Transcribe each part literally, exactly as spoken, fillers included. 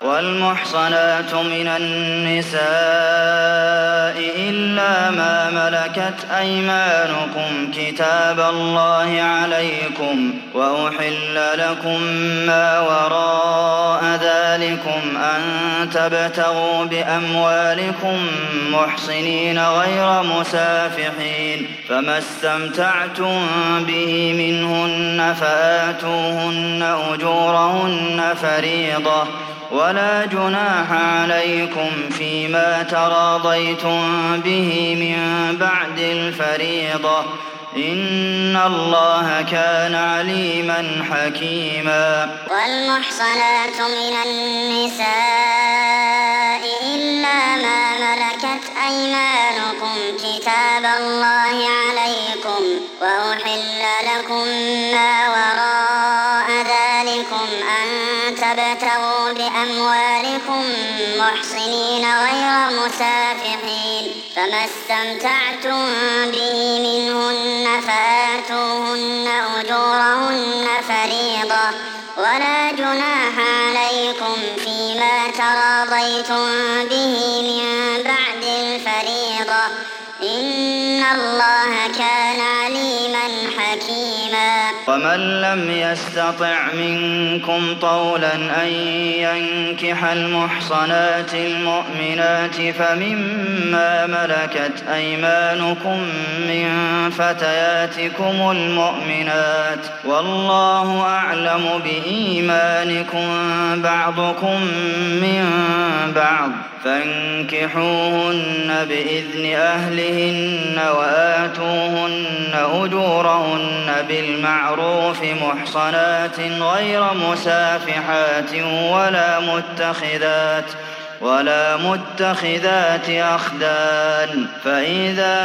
والمحصنات من النساء إلا ما ملكت أيمانكم كتاب الله عليكم وأحل لكم ما وراء ذلكم أن تبتغوا بأموالكم محصنين غير مسافحين فما استمتعتم به منهن فآتوهن أجورهن فريضة ولا جناح عليكم فيما تراضيتم به من بعد الفريضة إن الله كان عليما حكيما. والمحصنات من النساء إلا ما ملكت أيمانكم كتاب الله عليكم وأحل لكم ما وراء ذلكم أن تبتغوا بأموالكم محصنين غير مسافحين فما استمتعتم به منهن فآتوهن أجورهن فريضة ولا جناح عليكم فيما تراضيتم به من بعد الفريضة إن الله كان عليما حكيما. ومن لم يستطع منكم طولا أن ينكح المحصنات المؤمنات فمما ملكت أيمانكم من فتياتكم المؤمنات والله أعلم بإيمانكم بعضكم من بعض فانكحوهن بإذن أهلهن وآتوهن أجورهن بالمعروف محصنات غير مسافحات ولا متخذات ولا متخذات أخدان فإذا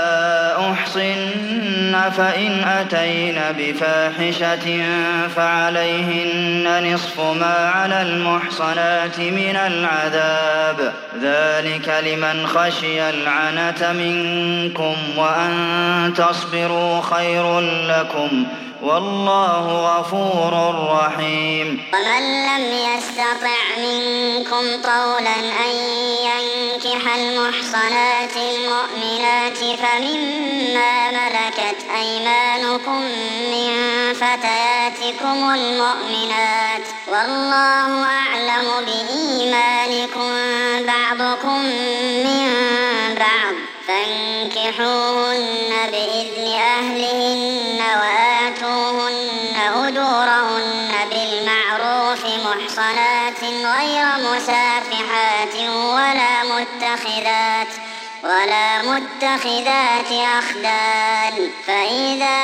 أحصن فإن أتين بفاحشة فعليهن نصف ما على المحصنات من العذاب ذلك لمن خشي العنة منكم وأن تصبروا خير لكم والله غفور رحيم. ومن لم يستطع منكم طولا أن ينكح المحصنات المؤمنات فمما ملكت أيمانكم من فتياتكم المؤمنات والله أعلم بإيمانكم بعضكم من بعض فانكحوهن بإذن أهلهن وآتوهن أجورهن بالمعروف محصنات غير مسافحات ولا متخذات ولا متخذات أخدان فإذا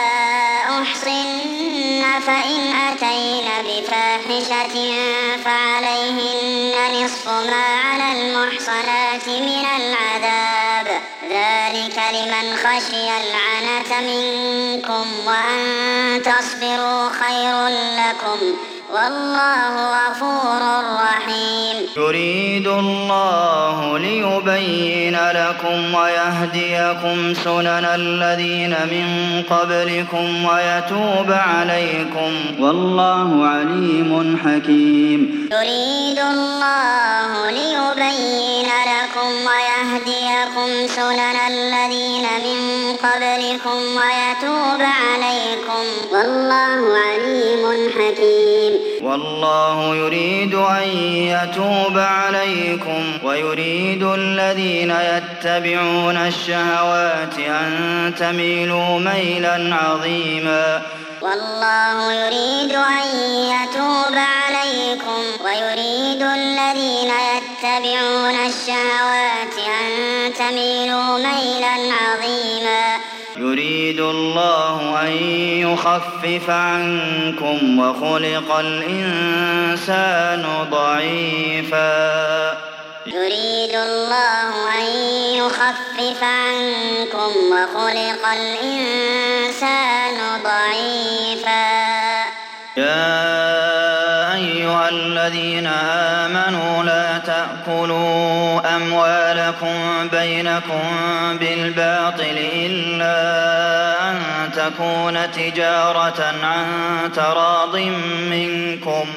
أحصن فإن أتين بفاحشة فعليهن نصف ما على المحصنات من العذاب ذلك لمن خشي العنة منكم وأن تصبروا خير لكم والله غفور رحيم. يريد الله ليبين لكم ويهديكم سنن الذين من قبلكم ويتوب عليكم والله عليم حكيم. يريد الله ليبين لكم ويهديكم سنن الذين من قبلكم ويتوب عليكم والله عليم حكيم. والله يريد أن يتوب عليكم ويريد الذين يتبعون الشهوات أن تميلوا ميلا عظيما. والله يريد أن يتوب عليكم ويريد الذين يتبعون الشهوات أن تميلوا ميلا عظيما. يريد الله أن يخفف عنكم وخلق الإنسان ضعيفا. يريد الله أن يخفف عنكم وخلق الإنسان ضعيفا. يا أيها الذين آمنوا لا تأكلوا أموالكم بينكم بالباطل إلا أن تكون تجارة عن تراض منكم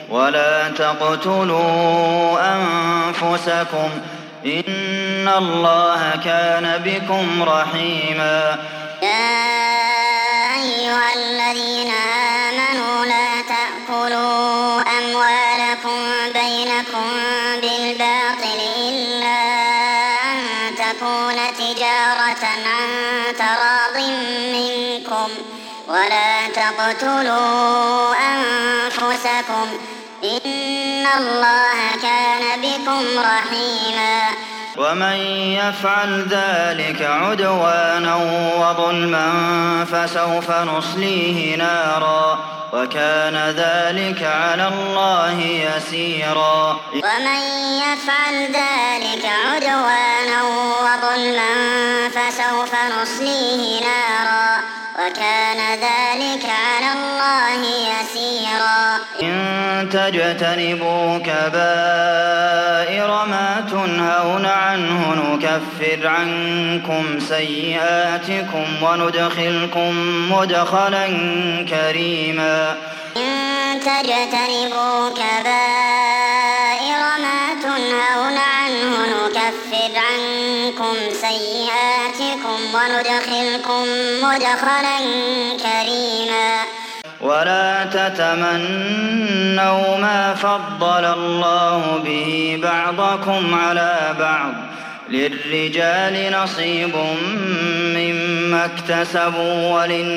ولا تقتلوا أنفسكم إن الله كان بكم رحيما. يا أيها الذين آمنوا لا تأكلوا أموالكم بينكم بالباطل إلا أن تكون تجارة عن تراض منكم ولا تقتلوا أنفسكم إن الله كان بكم رحيما. ومن يفعل ذلك عدوانا وظلما فسوف نصليه نارا وكان ذلك على الله يسيرا. ومن يفعل ذلك عدوانا وظلما فسوف نصليه نارا وكان ذلك على الله يسيرا. إن تجتنبوا كبائر ما تنهون عنه نكفر عنكم سيئاتكم وندخلكم مدخلا كريما. إن تجتنبوا كبائر ما تنهون عنه نكفر عنكم سيئاتكم وندخلكم مدخلا كريما. ولا تتمنوا ما فضل الله به بعضكم على بعض للرجال نصيب مما اكتسبوا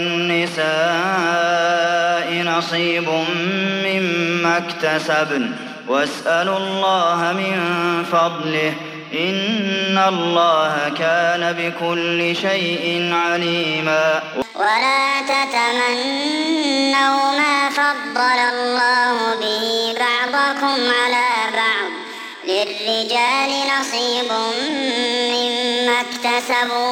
وللنساء نصيب مما اكتسبن واسألوا الله من فضله إن الله كان بكل شيء عليما. ولا تتمنوا ما فضل الله به بعضكم على بعض للرجال نصيب مما اكتسبوا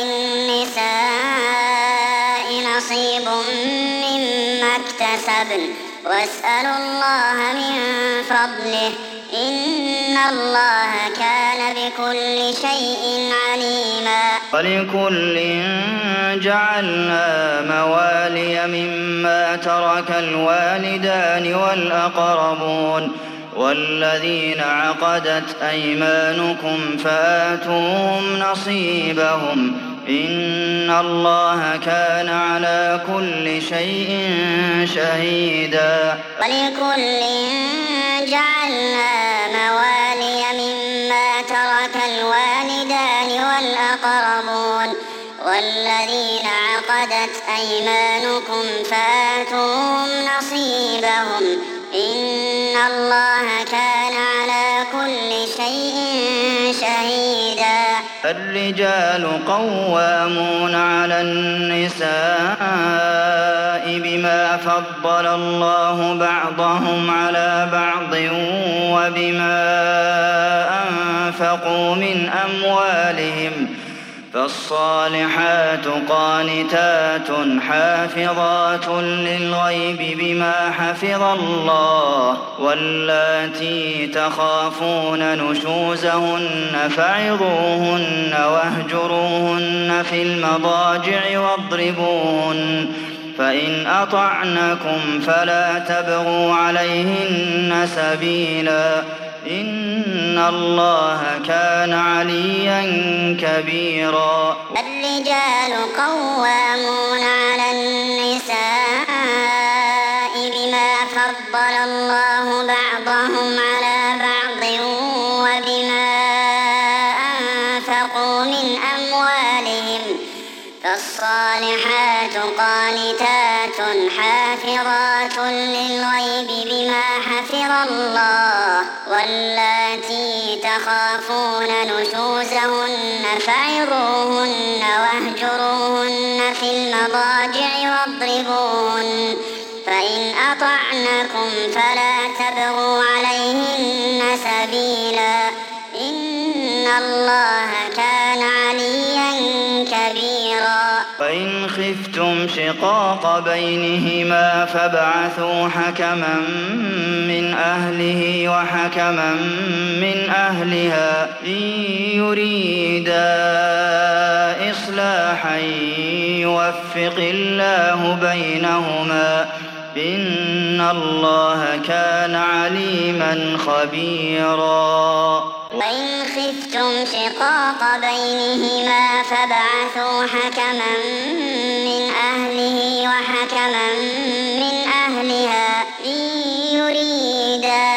وللنساء نصيب مما اكتسبن واسألوا الله من فضله إن الله كان بكل شيء عليما. ولكل جعلنا موالي مما ترك الوالدان والأقربون والذين عقدت أيمانكم فآتوهم نصيبهم إن الله كان على كل شيء شهيدا. ولكل جعلنا موالي مما ترك الوالدان والأقربون والذين عقدت أيمانكم فآتوهم نصيبهم إن الله كان على كل شيء شهيدا. الرجال قوامون على النساء بما فضل الله بعضهم على بعض وبما أنفقوا من أموالهم فالصالحات قانتات حافظات للغيب بما حفظ الله واللاتي تخافون نشوزهن فعظوهن واهجروهن في المضاجع واضربوهن فإن أطعنكم فلا تبغوا عليهن سبيلا إن الله كان عليا كبيرا. الرجال قوامون على النساء بما فضل الله بعضهم على بعض وبما أنفقوا من أموالهم فالصالحات قانتات حافظات للغيب بما حفظ الله واللاتي تخافون نشوزهن فعظوهن واهجروهن في المضاجع واضربوهن فإن أطعنكم فلا تبغوا عليهن سبيلا إن الله كان عليا كبيرا. فإن خفتم شقاق بينهما فابعثوا حكما من أهله وحكما من أهلها إن يريدا إصلاحا يوفق الله بينهما إن الله كان عليما خبيرا وإن خفتم شقاق بينهما فابعثوا حكما من أهله وحكما من أهلها إن يريدا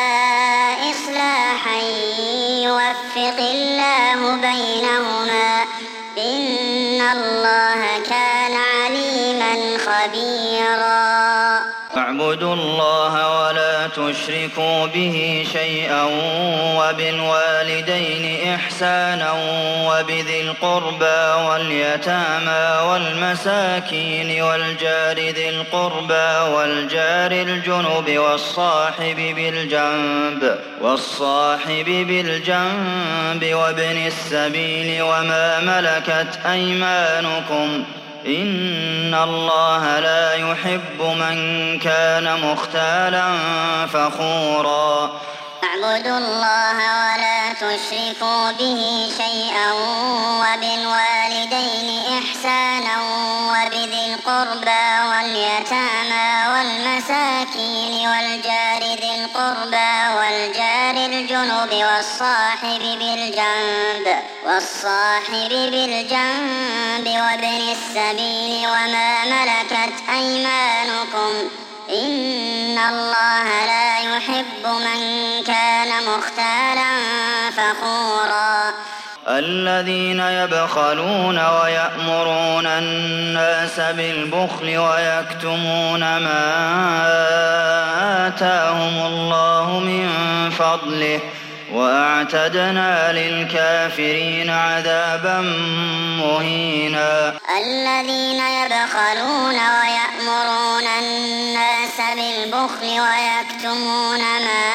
إصلاحا يوفق الله بينهما إن الله كان عليما خبيرا اعبدوا الله ولا تشركوا به شيئا وبالوالدين إحسانا وبذي القربى واليتامى والمساكين والجار ذي القربى والجار الجنب والصاحب بالجنب والصاحب بالجنب وابن السبيل وما ملكت أيمانكم إن الله لا يحب من كان مختالا فخورا اعبدوا الله ولا تشركوا به شيئا وبالوالدين إحسانا وبذي القربى واليتامى والمساكين والجار ذي القربى والجار الجنب والصاحب بالجنب والصاحب بالجنب وابن السبيل وما ملكت أيمانكم إن الله لا يحب من كان مختالا فخورا الذين يبخلون ويأمرون الناس بالبخل ويكتمون ما آتاهم الله من فضله وأعتدنا للكافرين عذابا مهينا الذين يبخلون ويأمرون الناس بالبخل ويكتمون ما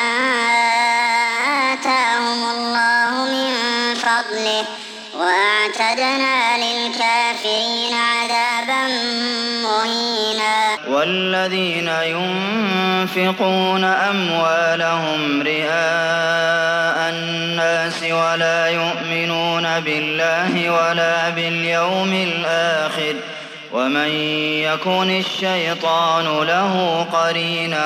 آتاهم الله من فضله وأعتدنا للكافرين عذابا مهينا والذين ينفقون أموالهم رئاء الناس ولا يؤمنون بالله ولا باليوم الآخر ومن يكن الشيطان له قرينا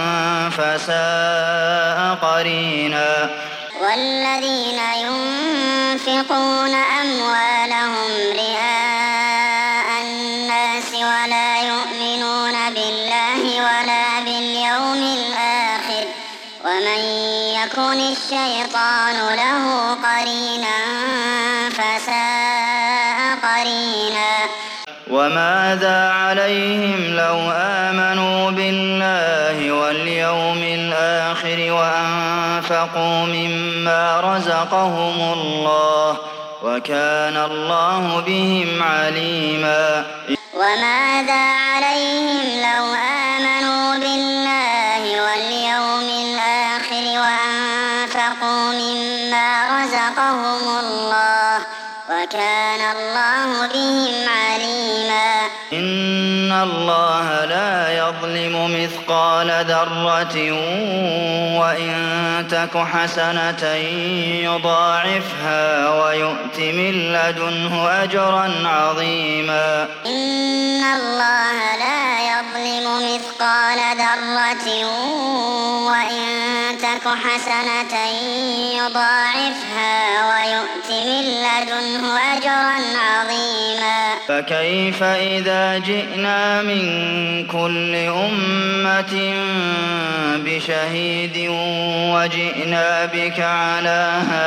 فساء قرينا والذين ينفقون أموالهم رئاء الناس ولا يؤمنون بالله ولا باليوم الآخر ومن يكن الشيطان له قرينا فساء قرينا وماذا عليهم لو آمنوا بالله واليوم الآخر وأنفقوا مما رزقهم الله وكان الله بهم عليما وماذا عليهم لو آمنوا بالله واليوم الآخر وأنفقوا مما رزقهم الله وكان الله بهم عليما إن الله لا يظلم مثقال ذرة وإن تك حسنة يضاعفها ويؤت من لدنه أجرا عظيما إن الله لا يظلم مثقال ذرة وإن تك حسنة يضاعفها ويؤت من لدنه أجرا عظيما فكيف إذا جئنا من كل أمة بشهيد وجئنا بك على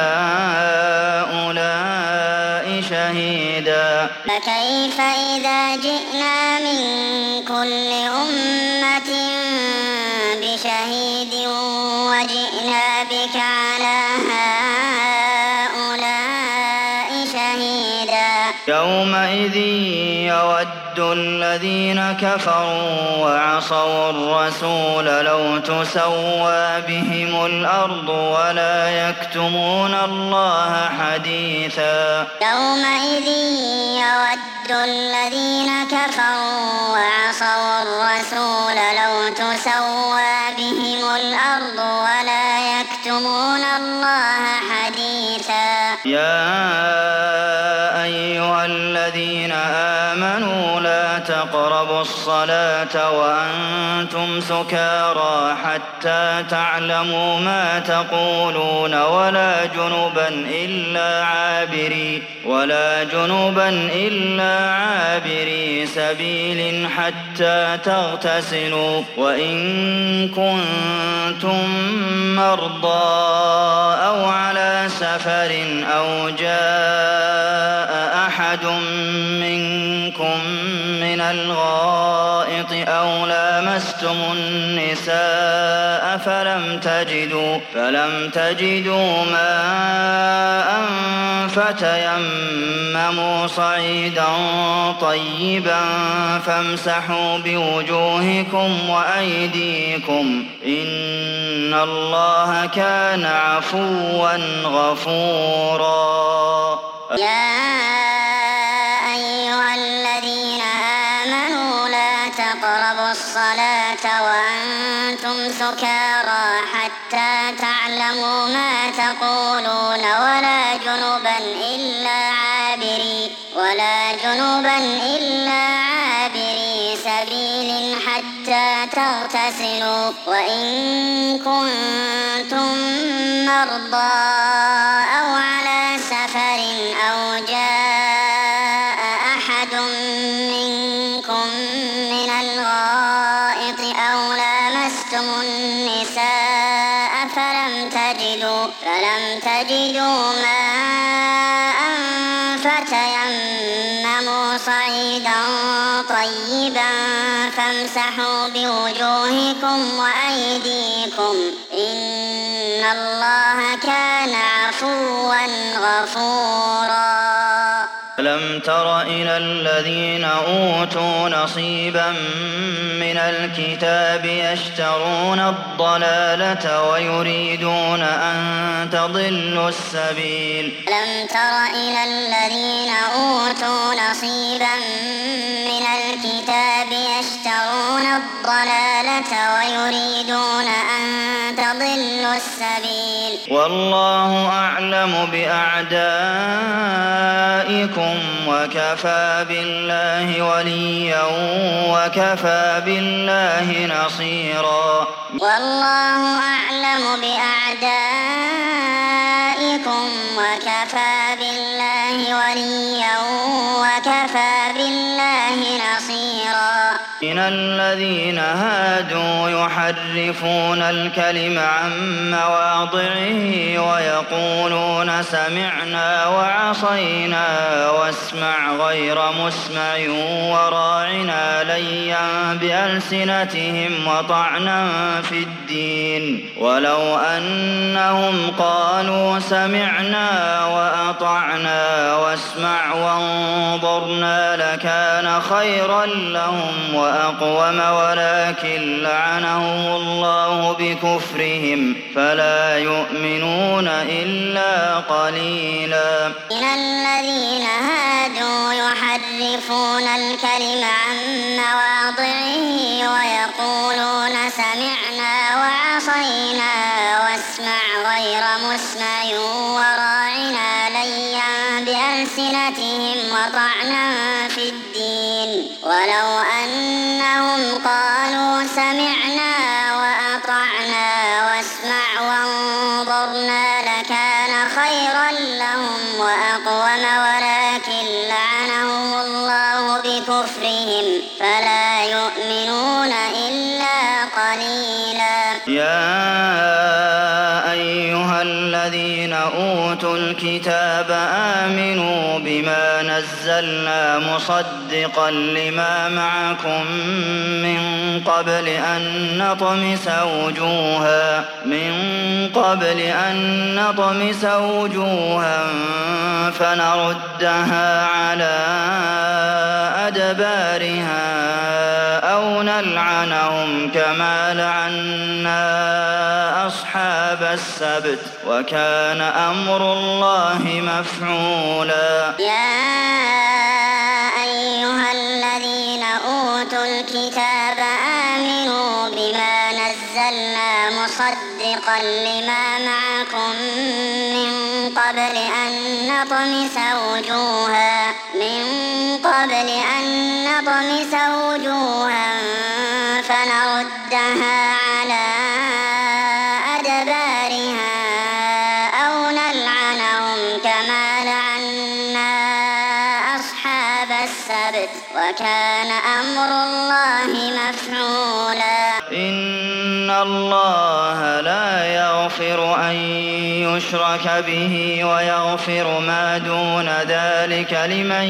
هؤلاء شهيدا فكيف إذا جئنا من كل أمة بشهيد وجئنا بك على هؤلاء شهيدا يومئذ يود الذين كفروا وعصوا الرسول لو تسوى بهم الأرض ولا يكتمون الله حديثا يومئذ يود الذين كفروا وعصوا الرسول لو تسوى بهم الأرض ولا يكتمون الله حديثا يا أيها الذين آمنوا لا تقربوا الصلاة وأنتم سكارى حتى تعلموا ما تقولون ولا جنبا إلا عابري ولا جنبا إلا عابري سبيل حتى تغتسلوا وإن كنتم مرضى أو على سفر أو جاء أحد منكم من الغائط أو لامستم النساء فلم تجدوا فلم تجدوا ماء فتيمموا صعيدا طيبا فامسحوا بوجوهكم وأيديكم إن الله كان عفوا غفورا. يا أيها الذين آمنوا لا تقربوا الصلاة وأنتم سكارى حتى تعلموا ما تقولون ولا جنبا إلا عابري ولا جنبا إلا عابري سبيل حتى تغتسلوا وإن كنتم مرضى أو على سفر أو جاء أحد منكم من الغائط أو لامستم النساء فلم تجدوا فلم تجدوا ماء فتيمموا صعيدا طيبا فامسحوا بوجوهكم وأيديكم إن الله كان عفوا غفورا. ألم تر إلى الذين أوتوا نصيبا من الكتاب يشترون الضلالة ويريدون أن تضلوا السبيل. ألم تر إلى الذين أوتوا نصيبا من الكتاب يشترون الضلالة ويريدون أن تضلوا السبيل. والله أعلم بأعدائكم وكفى بالله وليا وكفى بالله نصيرا. والله أعلم بأعدائكم وكفى بالله وليا وكفى بالله نصيرا. من الذين هادوا يحرفون الكلم عن مواضعه ويقولون سمعنا وعصينا واسمع غير مسمع وراعنا ليا بألسنتهم وطعنا في الدين ولو أنهم قالوا سمعنا وأطعنا واسمع وانظرنا لكان خيرا لهم وأقوم ولكن لعنهم الله بكفرهم فلا يؤمنون إلا قليلا. من الذين هادوا يحرفون الكلم عن مواضعه ويقولون سمعنا وعصينا واسمع غير مسمع وراعنا ليا بألسنتهم وطعنا في الدين ولو أنهم قالوا سمعنا وأطعنا واسمع وانظرنا لكان خيرا لهم وأقوم ولكن لعنهم الله بكفرهم فلا يؤمنون إلا قليلا. يا أيها الذين أوتوا الكتاب آمنوا بما نزلنا مصدقا لما معكم من قبل أن نطمس وجوها من قبل أن نطمس وجوها فنردها على أدبارها أو نلعنهم كما لعنا أصحاب السبت وكان أمر الله مفعولا. يا أيها الذين أوتوا الكتاب آمنوا بما نزلنا مصدقا لما معكم من قبل أن نطمس وجوها من قبل أن نطمس وجوها فنردها على أدبارها أو نلعنهم كما لعنا أصحاب السبت وكان أمر الله مفعولا إن الله لا يغفر أن يشرك به ويغفر ما دون ذلك لمن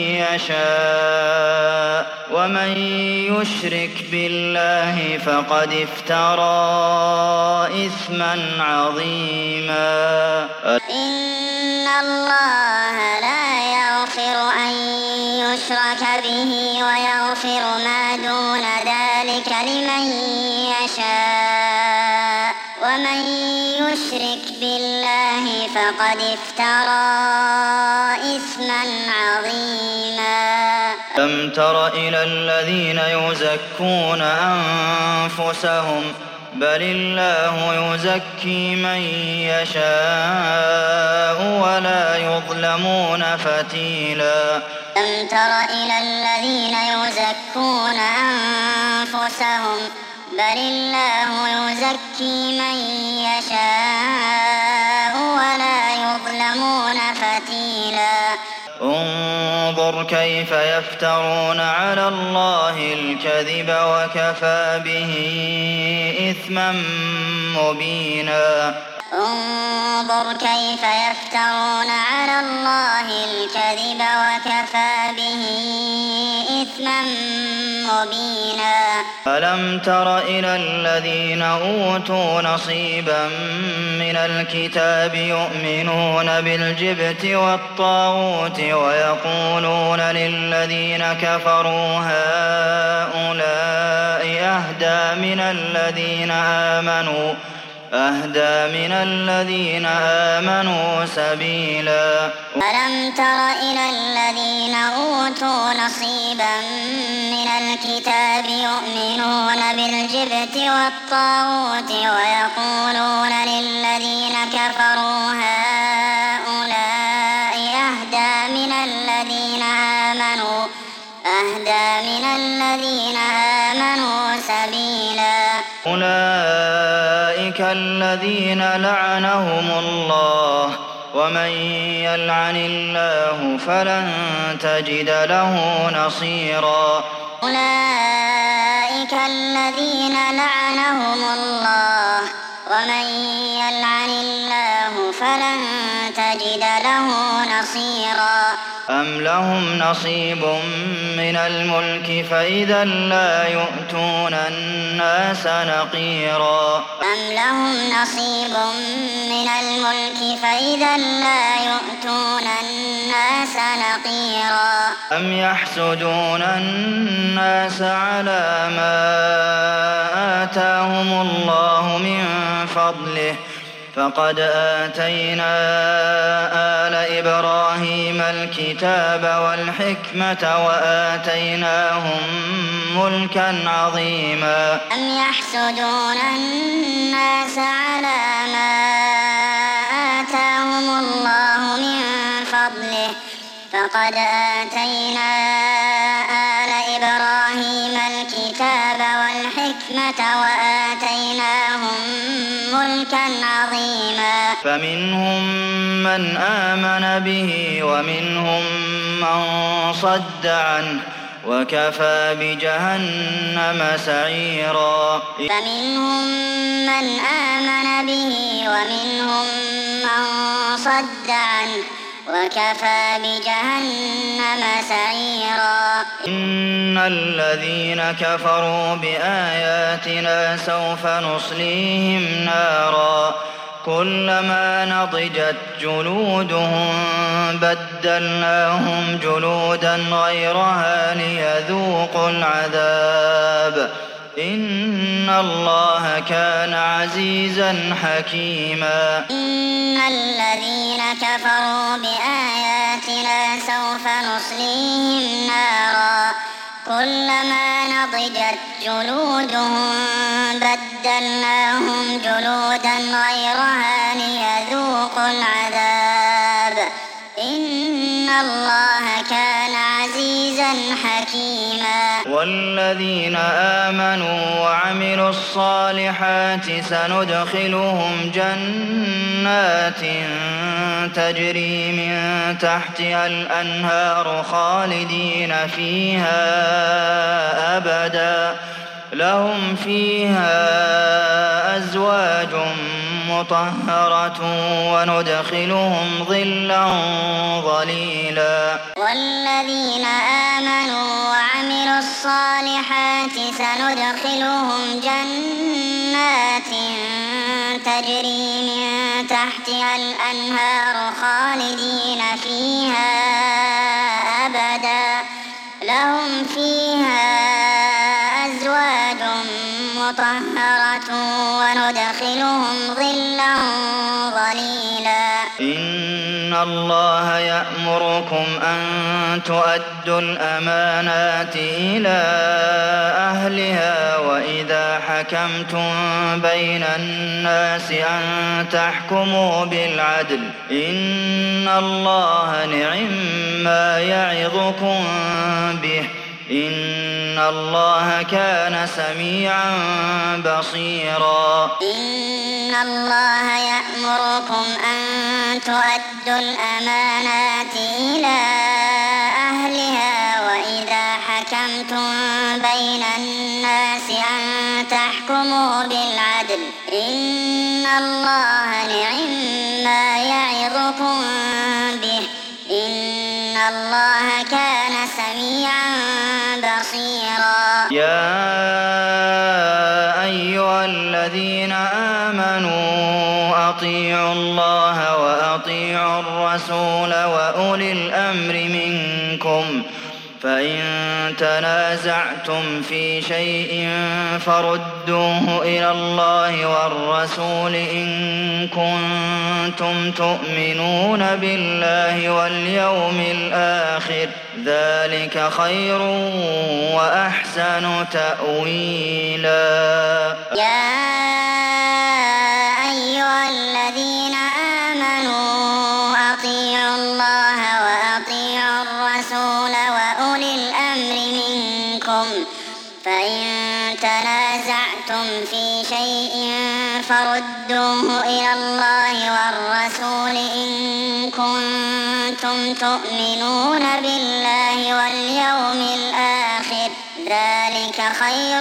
يشاء ومن يشرك بالله فقد افترى إثما عظيما إن الله لا يغفر أن يشرك به ويغفر ما دون ذلك لمن يشاء ومن يشرك بالله فقد افترى إثما عظيما ألم تر إلى الذين يزكون أنفسهم بل الله يزكي من يشاء ولا يظلمون فتيلا ألم تر إلى الذين يزكون أنفسهم بل الله يزكي من يشاء ولا يظلمون فتيلا انظر كيف يفترون على الله الكذب وكفى به إثما مبينا انظر كيف يفترون على الله الكذب وكفى به إثما مبينا ألم تر إلى الذين أوتوا نصيبا من الكتاب يؤمنون بالجبت والطاغوت ويقولون للذين كفروا هؤلاء أهدى من الذين آمنوا أهدى من الذين آمنوا سبيلا ألم تر إلى الذين أوتوا نصيبا من الكتاب يؤمنون بالجبت والطاغوت ويقولون للذين كفروا هؤلاء أهدى من الذين آمنوا أهدى من الذين آمنوا سبيلا أولئك الذين لعنهم الله ومن يلعن الله فلن تجد له نصيرا أولئك الذين لعنهم الله ومن يلعن الله فلن تجد له نصيرا أم لهم نصيب من الملك فإذا لا يؤتون الناس نقيرا أم لهم نصيب من الملك فإذا لا يؤتون الناس نقيرا أم يحسدون الناس على ما آتاهم الله من فضله فقد آتينا آل إبراهيم الكتاب والحكمة وآتيناهم ملكا عظيما أم يحسدون الناس على ما آتاهم الله من فضله فقد آتينا آل إبراهيم الكتاب والحكمة وآتيناهم ملكا عظيما فمنهم من آمن به ومنهم من صد عنه وكفى بجهنم سعيرا فمنهم من آمن به ومنهم من صد عنه وكفى بجهنم سعيرا إن الذين كفروا بآياتنا سوف نصليهم نارا كلما نضجت جلودهم بدلناهم جلودا غيرها ليذوقوا العذاب إن الله كان عزيزا حكيما إن الذين كفروا بآياتنا سوف نصليهم نارا كلما نضجت جلودهم بدلناهم جلودا غيرها ليذوقوا العذاب الله كان عزيزا حكيما والذين آمنوا وعملوا الصالحات سندخلهم جنات تجري من تحتها الأنهار خالدين فيها أبدا لهم فيها أزواج مطهرة وندخلهم ظلا ظليلا والذين آمنوا وعملوا الصالحات سندخلهم جنات تجري من تحتها الأنهار خالدين فيها أبدا لهم فيها أزواج مطهرة وندخلهم ظلا ظليلا إن الله يأمركم أن تؤدوا الأمانات إلى أهلها وإذا حكمتم بين الناس أن تحكموا بالعدل إن الله نعم-ما يعظكم به إن الله كان سميعا بصيرا إن الله يأمركم أن تؤدوا الأمانات إلى أهلها وإذا حكمتم بين الناس أن تحكموا بالعدل إن الله نعم-ما يعظكم به إن الله كان سميعا بصيرا يا أيها الذين آمنوا أطيعوا الله وأطيعوا الرسول وأولي الأمر منكم فإن تنازعتم في شيء فردوه إلى الله والرسول إن كنتم تؤمنون بالله واليوم الآخر ذلك خير وأحسن تأويلا يا أيها الذين آمنوا أطيعوا الله وأطيعوا الرسول وأولي الأمر منكم فإن تنازعتم في شيء فردوه إلى الله والرسول إن كنتم تؤمنون بالله واليوم الآخر ذلك خير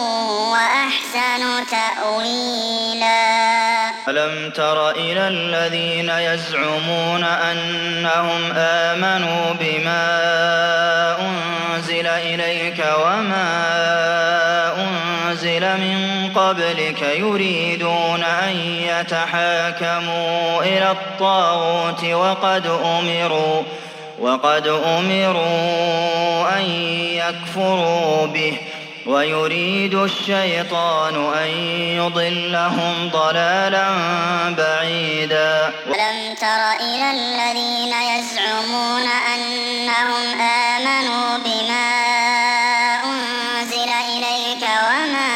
وأحسن تأويلا ألم تر إلى الذين يزعمون أنهم آمنوا بما أنزل إليك وما أنزل من قبلك يريدون أن يتحاكموا إلى الطاغوت وقد أمروا وقد أمروا أن يكفروا به ويريد الشيطان أن يضلهم ضلالا بعيدا ألم تر إلى الذين يزعمون أنهم آمنوا بما أنزل إليك وما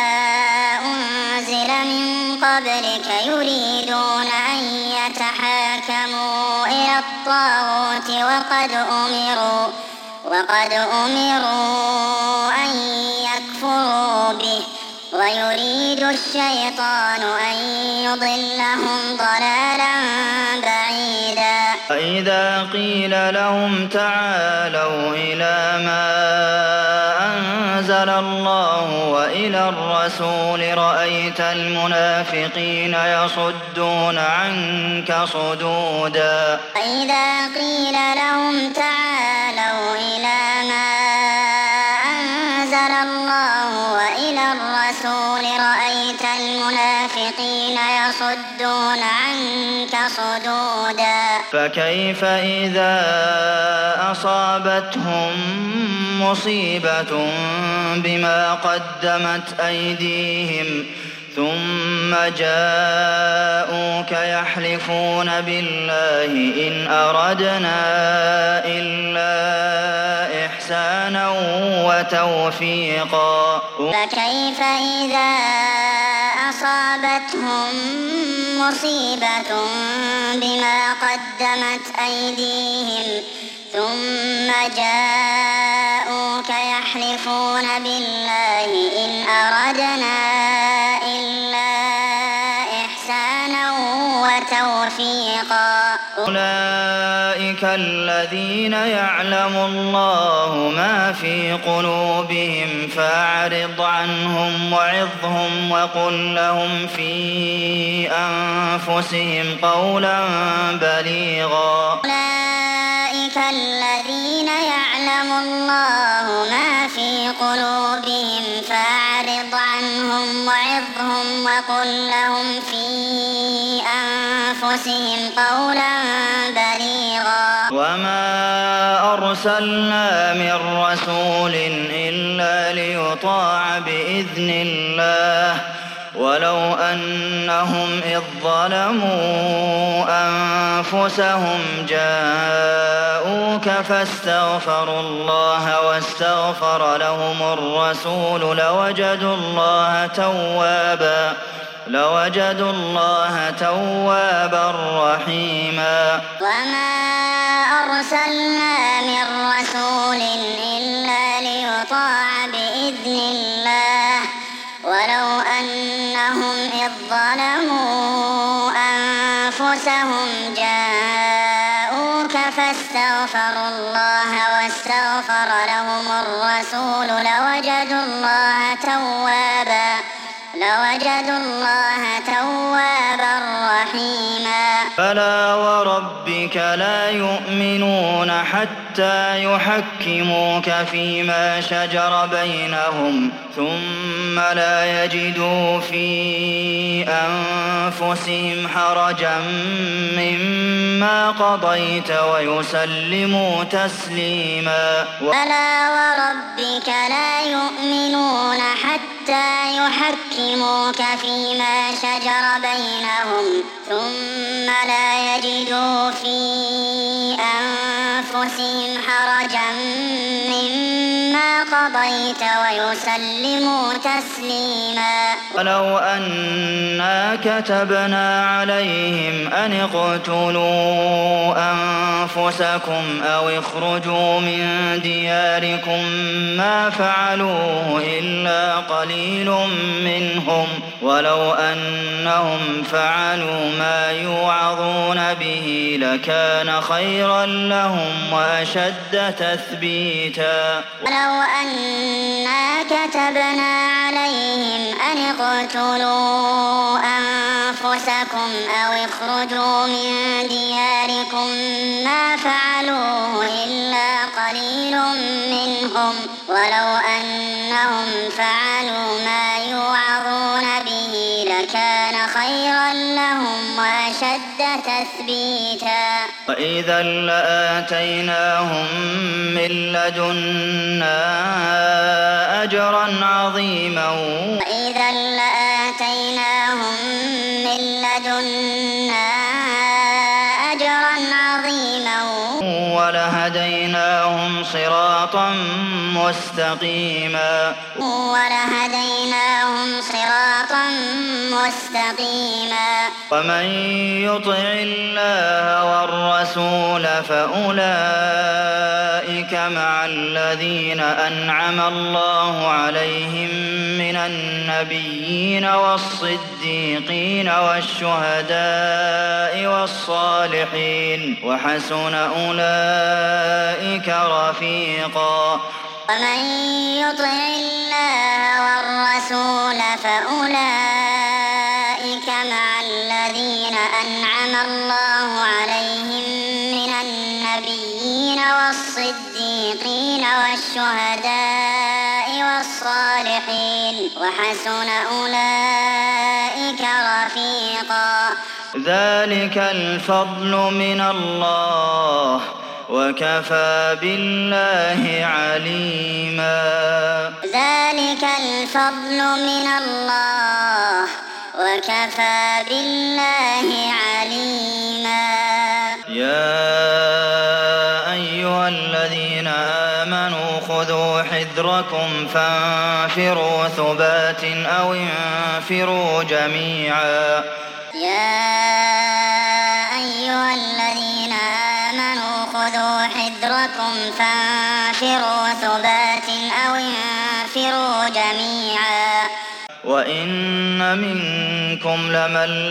أنزل من قبلك يريدون أن يتحاكموا إلى الطاغوت وقد أمروا وقد أمروا أن يكفروا به ويريد الشيطان أن يضلهم ضلالا بعيدا فإذا قيل لهم تعالوا إلى ما أنزل الله وإلى الرسول رأيت المنافقين يصدون عنك صدودا فإذا قيل لهم تعالوا إلى ما أنزل الله وإلى الرسول رأيت المنافقين يصدون عنك صدودا فكيف إذا أصابتهم مصيبة بما قدمت أيديهم ثم جاءوك يحلفون بالله إن أردنا إلا إحسانا وتوفيقا فكيف إذا أصابتهم مصيبة بما قدمت أيديهم ثم جاءوك يحلفون بالله إن أردنا إلا إحسانا وتوفيقا. أولئك الذين يعلم الله ما في قلوبهم فأعرض عنهم وعظهم وقل لهم في أنفسهم قولا بليغا. أولئك الذين يعلم الله ما في قلوبهم فأعرض عنهم وعظهم وقل لهم في أنفسهم قولا بليغا. وما أرسلنا من رسول إلا ليطاع بإذن الله ولو أنهم إذ ظلموا أنفسهم جاءوك فاستغفروا الله واستغفر لهم الرسول لوجدوا الله توابا لوجدوا الله توابا رحيما. وما أرسلنا من رسول إلا ليطاع بإذن الله ولو أنهم إذ ظلموا أنفسهم جاءوك فاستغفروا الله واستغفر لهم الرسول لوجدوا الله توابا لوجدوا الله توابا رحيما. فلا وربك لا يؤمنون حتى يحكموك فيما شجر بينهم ثم لا يجدوا في أنفسهم حرجا مما قضيت ويسلموا تسليما. فلا وربك لا يؤمنون حتى يحكموك فيما شجر بينهم ثم لا يجدوا في أنفسهم حرجا مما قضيت ويسلموا تسليما. ولو أنا كتبنا عليهم أن اقتلوا أنفسكم أو اخرجوا من دياركم ما فعلوه إلا قليل منهم ولو أنهم فعلوا ما يوعظون به لكان خيرا لهم وأشد تثبيتا. ولو أنا كتبنا عليهم أن اقتلوا أنفسكم أو اخرجوا من دياركم ما فعلوه إلا قليل منهم ولو أنهم فعلوا ما يوعظون به لكان خيرا لهم وأشد تثبيتا. وإذا لآتيناهم من لدنا أجرا عظيما وإذا لآتيناهم من لدنا أجرا عظيما ولهديناهم صراطا مستقيما ولهديناهم صراطا مستقيما. ومن يطع الله والرسول فأولئك مع الذين أنعم الله عليهم من النبيين والصديقين والشهداء والصالحين وحسن أولئك رفيقا. ومن يطع الله والرسول فأولئك مع الذين أنعم الله عليهم من النبيين والصديقين والشهداء والصالحين وحسن أولئك رفيقا. ذلك الفضل من الله وكفى بالله عليما. ذلك الفضل من الله وكفى بالله عليما. يا أيها الذين آمنوا خذوا خذوا حذركم فانفروا ثبات أو انفروا جميعا يا أيها الذين آمنوا خذوا حذركم فانفروا ثبات أو انفروا جميعا وإن منكم لمن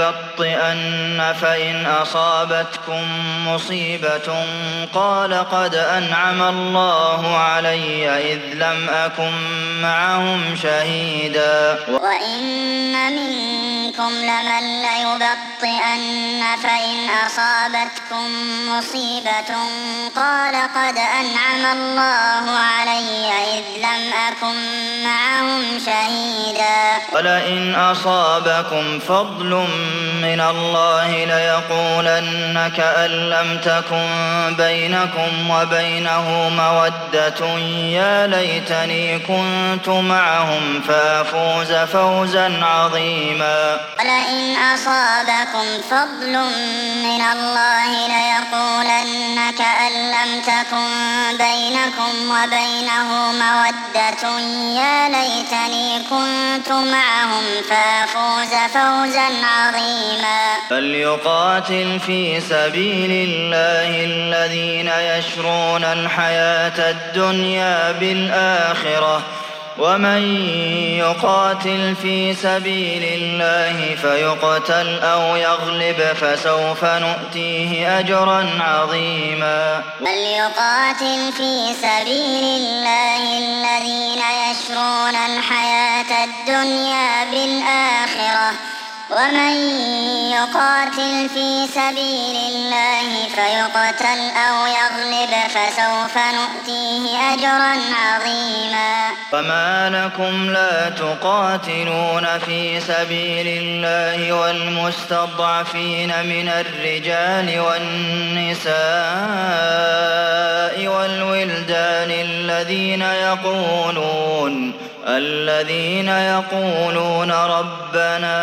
ليبطئن فإن أصابتكم مصيبة قال قد أنعم الله علي إذ لم أكن معهم شهيدا وإن منكم لمن ليبطئن فإن أصابتكم مصيبة قال قد أنعم الله علي إذ لم أكن معهم شهيدا ولئن أصابكم فضل من الله ليقولن كأن لم تكن بينكم وبينه مودة يا ليتني كنت معهم فأفوز فوزا عظيما ولئن أصابكم فضل من الله ليقولن كأن لم تكن بينكم وبينه مودة يا ليتني كنت معهم فأفوز فوزا عظيما فليقاتل في سبيل الله الذين يشرون الحياة الدنيا بالآخرة ومن يقاتل في سبيل الله فيقتل أو يغلب فسوف نؤتيه أجرا عظيما فليقاتل في سبيل الله الذين يشرون الحياة الدنيا بالآخرة ومن يقاتل في سبيل الله فيقتل أو يغلب فسوف نؤتيه أجرا عظيما وما لكم لا تقاتلون في سبيل الله والمستضعفين من الرجال والنساء والولدان الذين يقولون الذين يقولون ربنا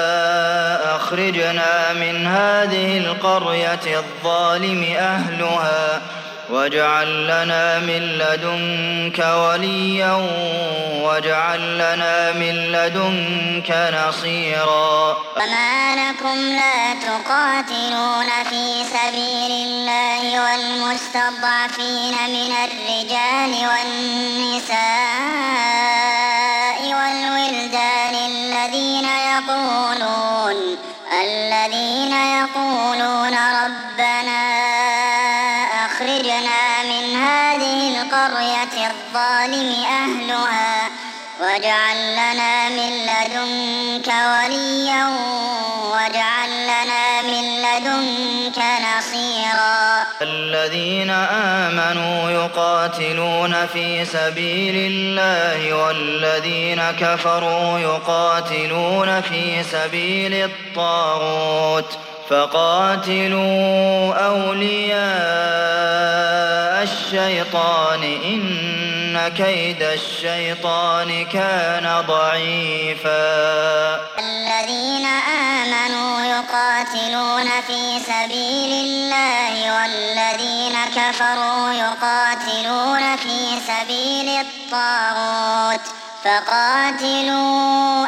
أخرجنا من هذه القرية الظالم أهلها واجعل لنا من لدنك وليا واجعل لنا من لدنك نصيرا وما لكم لا تقاتلون في سبيل الله والمستضعفين من الرجال والنساء والولدان الذين يقولون الذين يقولون ربنا أخرجنا من هذه القرية الظالم أهلها واجعل لنا من لدنك وليا واجعل لنا من لدنك نصيرا الذين آمنوا يقاتلون في سبيل الله والذين كفروا يقاتلون في سبيل الطاغوت فقاتلوا أولياء الشيطان إن كيد الشيطان كان ضعيفا الذين آمنوا يقاتلون في سبيل الله والذين كفروا يقاتلون في سبيل الطاغوت فقاتلوا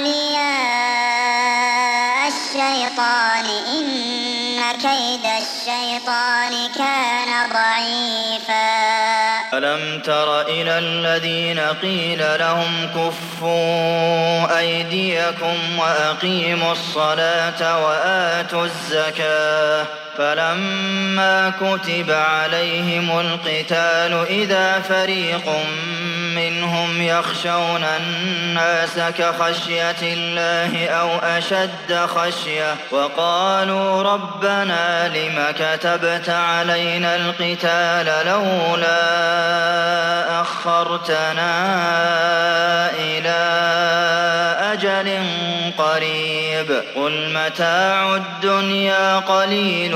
أولياء الشيطان إن كيد الشيطان كان ضعيفا ألم تر إلى الذين قيل لهم كفوا أيديكم وأقيموا الصلاة وآتوا الزكاة فلما كتب عليهم القتال إذا فريق منهم يخشون الناس كخشية الله أو أشد خشية وقالوا ربنا لم كتبت علينا القتال لولا أخرتنا إلى أجل قريب قل متاع الدنيا قليل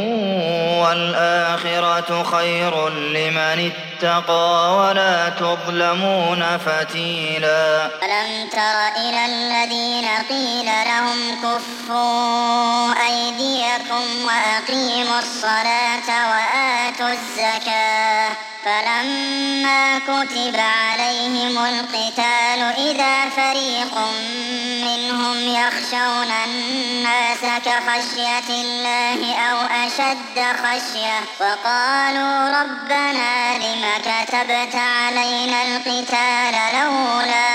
والآخرة خير لمن اتقى ولا تظلمون فتيلا ألم تر إلى الذين قيل لهم كفوا أيديكم وأقيموا الصلاة وآتوا الزكاة فلما كتب عليهم القتال إذا فريق منهم يخشون الناس كخشية الله أو أشد خشية وقالوا ربنا لم كتبت علينا القتال لولا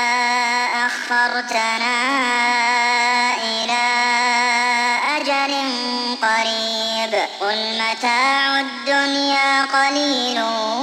أخرتنا إلى أجل قريب قل متاع الدنيا قليل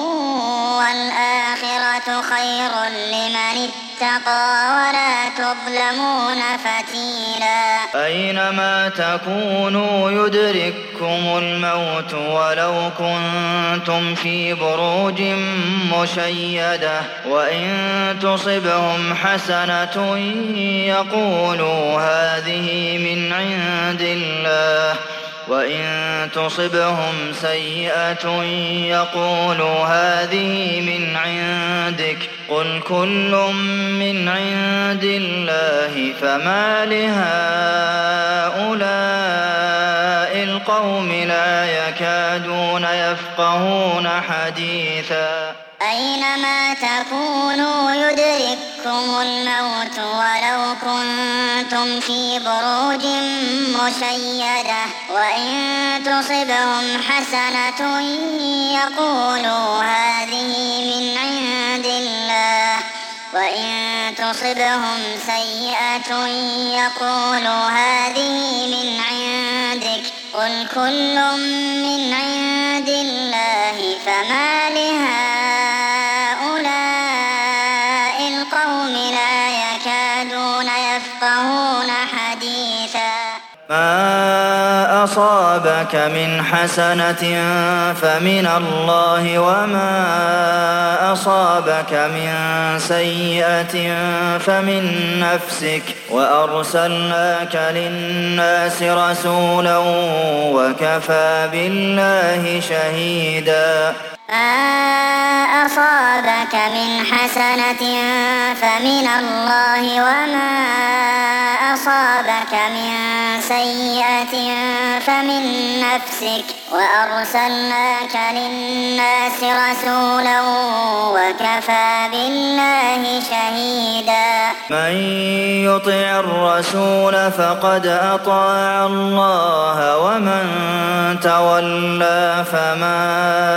والآخرة خير لمن اتقى ولا تظلمون فتيلا أينما تكونوا يدرككم الموت ولو كنتم في بروج مشيدة وإن تصبهم حسنة يقولوا هذه من عند الله وإن تصبهم سيئة يقولوا هذه من عندك قل كل من عند الله فما لهؤلاء القوم لا يكادون يفقهون حديثا أينما تكونوا يدرككم الموت ولو كنتم في بروج مشيدة وإن تصبهم حسنة يقولوا هذه من عند الله وإن تصبهم سيئة يقولوا هذه من عندك قل كل من عند الله فما لهؤلاء القوم لا يكادون يفقهون حديثا ما أصابك من حسنة فمن الله وما أصابك من سيئة فمن نفسك وأرسلناك للناس رسولا وكفى بالله شهيدا ما أصابك من حسنة فمن الله وما أصابك من سيئة فمن نفسك وأرسلناك للناس رسولا وكفى بالله شهيدا من يطع الرسول فقد أطاع الله ومن تولى فما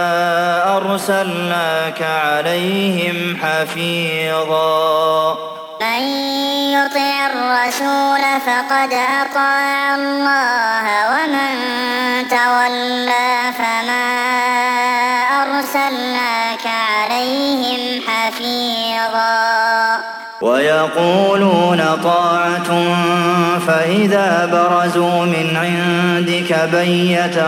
أرسلناك عليهم حفيظا من يطع الرسول فقد أطاع الله ومن تولى فما أرسلناك عليهم حفيظا ويقولون طاعة فإذا برزوا من عندك بيت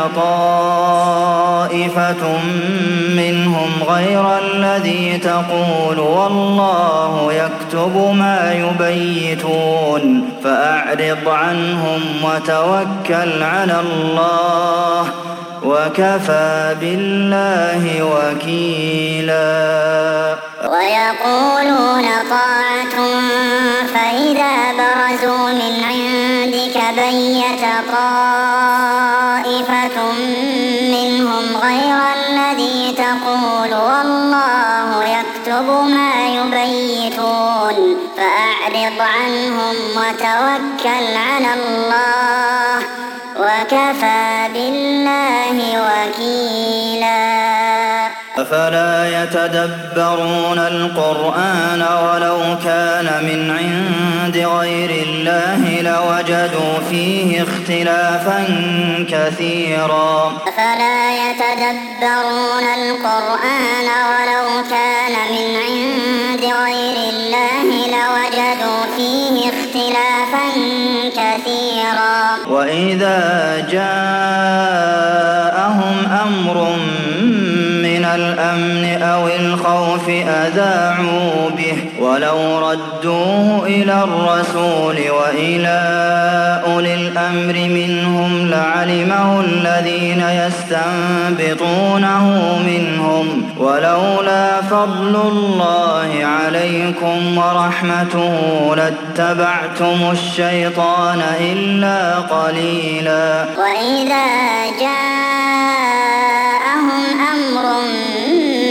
طائفة منهم غير الذي تقول والله يكتب ما يبيتون فأعرض عنهم وتوكل على الله وكفى بالله وكيلا ويقولون طاعة فإذا برزوا من عندك بيت طائفة منهم غير الذي تقول والله يكتب ما يبيتون فأعرض عنهم وتوكل على الله وكفى بالله وكيلا أفلا يتدبرون القرآن ولو كان من عند غير الله لوجدوا فيه اختلافا كثيرا أفلا يتدبرون القرآن ولو كان من عند غير الله لوجدوا فيه اختلافا كثيرا وإذا جاءهم أمر من الأمن أو الخوف أذاعوا به ولو ردوه إلى الرسول وإلى أولي الأمر منهم لعلمه الذين يستنبطونه منهم ولولا فضل الله عليكم ورحمته لاتبعتم الشيطان إلا قليلا وإذا جاءهم أمر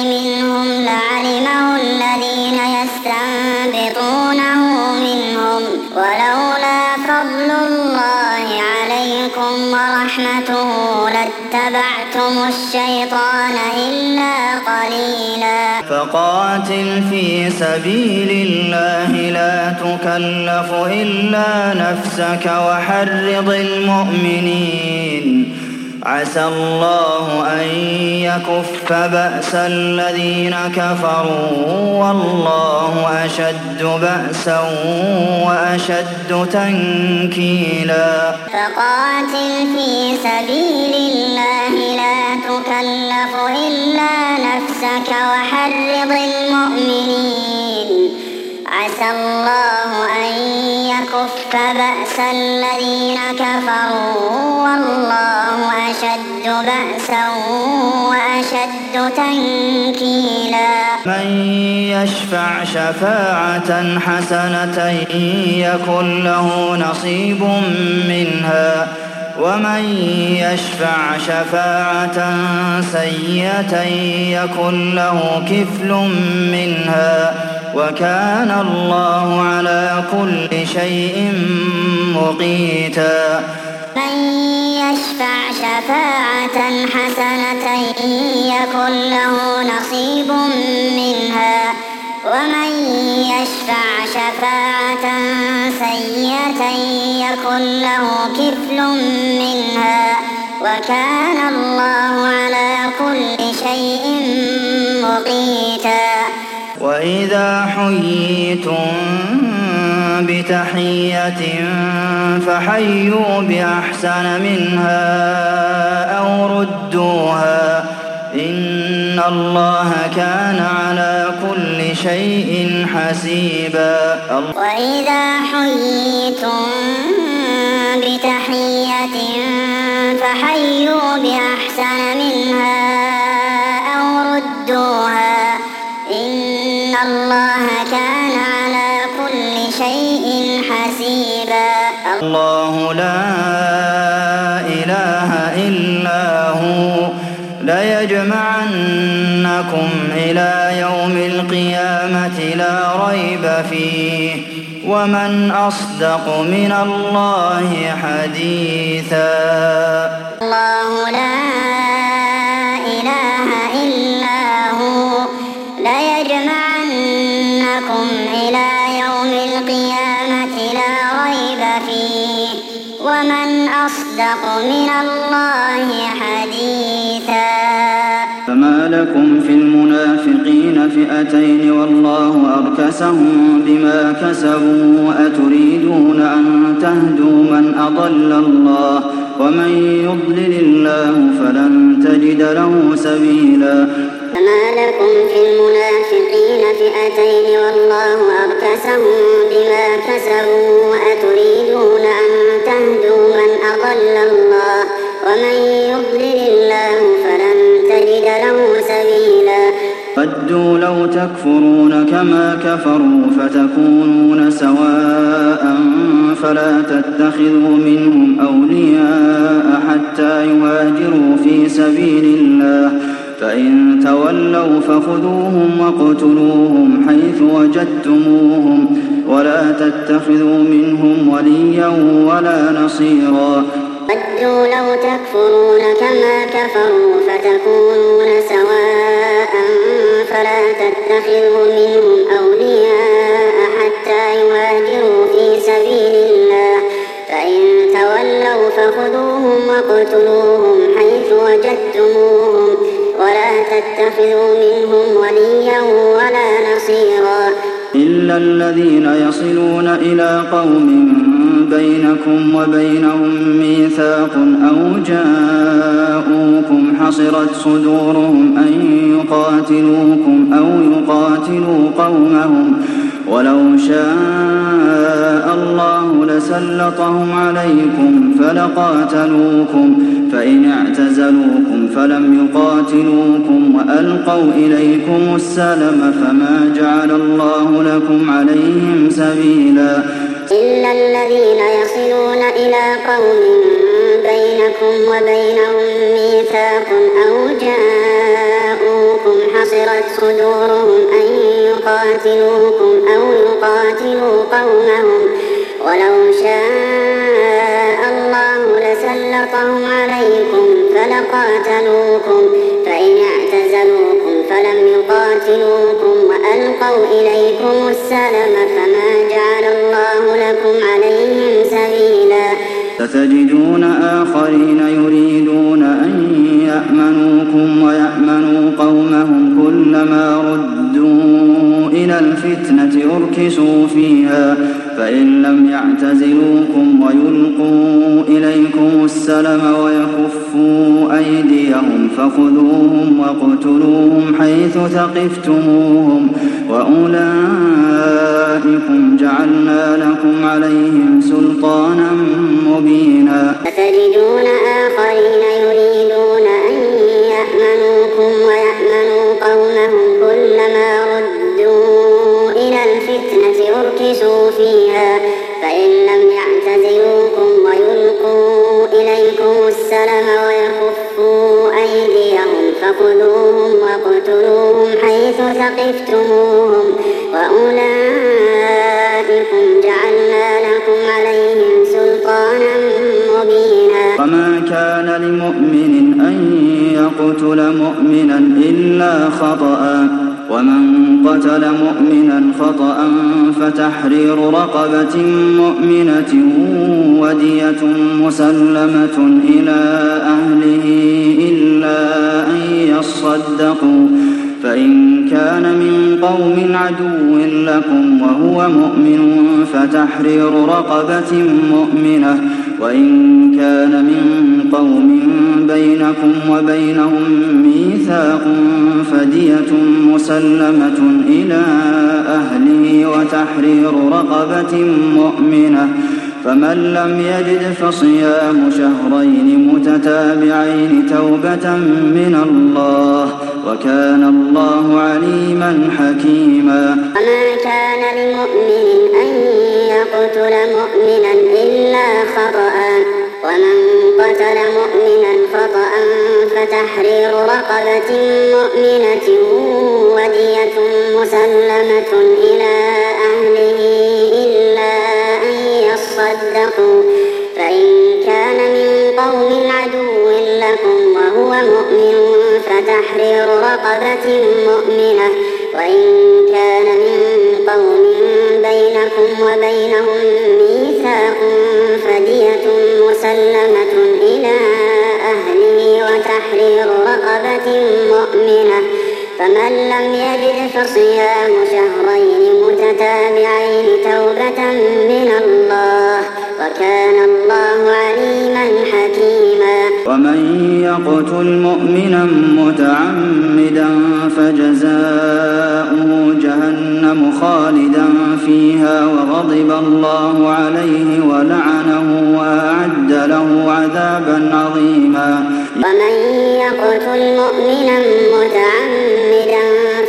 منهم لعلمه الذين يستنبطونه منهم ولولا فضل الله عليكم ورحمته لاتبعتم الشيطان إلا قليلا فقاتل في سبيل الله لا تكلف إلا نفسك وحرض المؤمنين عسى الله أن يكف بأس الذين كفروا والله أشد بأسا وأشد تنكيلا فقاتل في سبيل الله لا تكلف إلا نفسك وحرض المؤمنين عسى الله أن يكف بأس الذين كفروا والله أشد بأسا وأشد تنكيلا من يشفع شفاعة حسنة يكن له نصيب منها ومن يشفع شفاعة سيئة يكن له كفل منها وكان الله على كل شيء مقيتا من يشفع شفاعة حسنة يكن له نصيب منها ومن يشفع شفاعة سيئة يكن له كفل منها وكان الله على كل شيء مقيتا وإذا حييتم بتحية فحيوا بأحسن منها أو ردوها إن الله كان على كل شيء حسيبا وإذا حييتم بتحية فحيوا بأحسن منها أو ردوها إن الله كان على كل شيء حسيبا الله لا إله إلا هو ليجمعنكم إلى يوم القيامة لا ريب فيه ومن أصدق من الله حديثا الله لا إله إلا هو ليجمعنكم إلى يوم القيامة لا ريب فيه ومن أصدق من الله حديثا فما لكم في المنافقين فئتين والله أركسهم بما كسبوا أتريدون أن تهدوا من أضل الله ومن يضلل الله فلن تجد له سبيلا فما لكم في المنافقين فئتين والله أركسهم بما كسبوا أتريدون أن تهدوا من أضل الله ومن يضلل الله فلن تجد له سبيلا ودوا لو تكفرون كما كفروا فتكونون سواء فلا تتخذوا منهم أولياء حتى يهاجروا في سبيل الله فإن تولوا فخذوهم واقتلوهم حيث وجدتموهم ولا تتخذوا منهم وليا ولا نصيرا ودوا لو تكفرون كما كفروا فتكونون سواء فلا تتخذوا منهم أولياء حتى يهاجروا في سبيل الله فإن تولوا فخذوهم واقتلوهم حيث وجدتموهم ولا تتخذوا منهم وليا ولا نصيرا إلا الذين يصلون إلى قوم بينكم وبينهم ميثاق أو جاءوكم حصرت صدورهم أن يقاتلوكم أو يقاتلوا قومهم ولو شاء الله لسلطهم عليكم فلقاتلوكم فإن اعتزلوكم فلم يقاتلوكم وألقوا إليكم السلم فما جعل الله لكم عليهم سبيلا إلا الذين يصلون إلى قوم بينكم وبينهم ميثاق أو جاءوكم حصرت صدورهم أن يقاتلوكم أو يقاتلوا قومهم ولو شاء الله لسلطهم عليكم فلقاتلوكم فإن اعتزلوكم فلم يقاتلوكم وألقوا إليكم السلم فما جعل الله لكم عليهم سبيلا. ستجدون آخرين يريدون أن يأمنوكم ويأمنوا قومهم كلما ردوا إلى الفتنة أركسوا فيها فإن لم يعتزلوكم ويلقوا إليكم السلم ويكفوا أيديهم فخذوهم واقتلوهم حيث ثقفتموهم وأولئكم جعلنا لكم عليهم سلطانا مبينا. ستجدون آخرين يريدون أن يأمنوكم ويأمنوا قومهم كلما ردوا إلى الفتنة أركسوا فيها فإن لم يعتزلوكم ويلقوا إليكم السلم ويكفوا أيديهم فخذوهم واقتلوهم حيث ثقفتموهم وأولئكم جعلنا لكم عليهم سلطانا مبينا. وما كان لمؤمن أن يقتل مؤمنا إلا خطأ ومن قتل مؤمنا خطأ فتحرير رقبة مؤمنة ودية مسلمة إلى أهله إلا أن يصدقوا فإن كان من قوم عدو لكم وهو مؤمن فتحرير رقبة مؤمنة وإن كان من قوم بينكم وبينهم ميثاق فدية مسلمة إلى أهله وتحرير رقبة مؤمنة فمن لم يجد فصيام شهرين متتابعين توبة من الله وكان الله عليما حكيما. وما كان لمؤمن أن يقتل مؤمنا إلا خطأ ومن قتل مؤمنا خطأ فتحرير رقبة مؤمنة ودية مسلمة إلى أهله إلا أن يصدقوا فإن كان من قوم عدو لكم وهو مؤمن فتحرير رقبة مؤمنة وإن كان من قوم بينكم وبينهم ميثاق فدية مسلمة إلى أهله وتحرير رقبة مؤمنة فمن لم يجد فصيام شهرين متتابعين توبة من الله وكان الله عليما حكيما. ومن يقتل مؤمنا متعمدا فجزاؤه جهنم خالدا فيها وغضب الله عليه ولعنه وأعد له عذابا عظيما. ومن يقتل مؤمنا متعمدا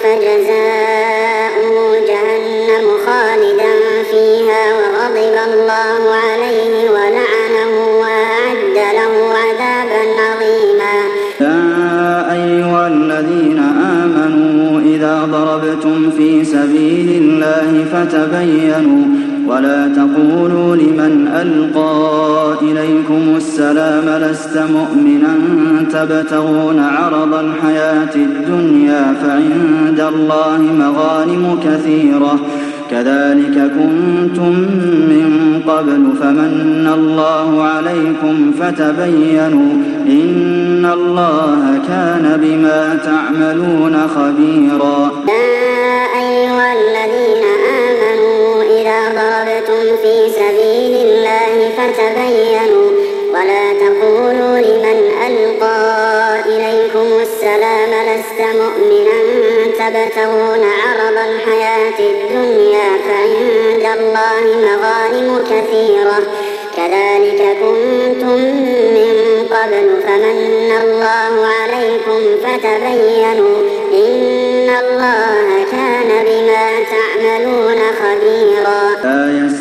فجزاؤه جهنم خالدا فيها وغضب الله عليه ولعنه وأعد له عذابا عظيما. يا أيها الذين آمنوا إذا ضربتم في سبيل الله فتبينوا ولا تقولوا لمن ألقى إليكم السلام لست مؤمنا تبتغون عرض الحياة الدنيا فعند الله مغانم كثيرة كذلك كنتم من قبل فمن الله عليكم فتبينوا إن الله كان بما تعملون خبيرا. يا أيها الذين آمنوا إذا ضربتم في سبيل الله فتبينوا ولا تقولوا لمن ألقى إليكم السلام لست مؤمنا تبتغون عرض الحياة الدنيا فعند الله مغانم كثيرة كذلك كنتم من قبل فمن الله عليكم فتبينوا إن الله كان بما تعملون خبيرا. لا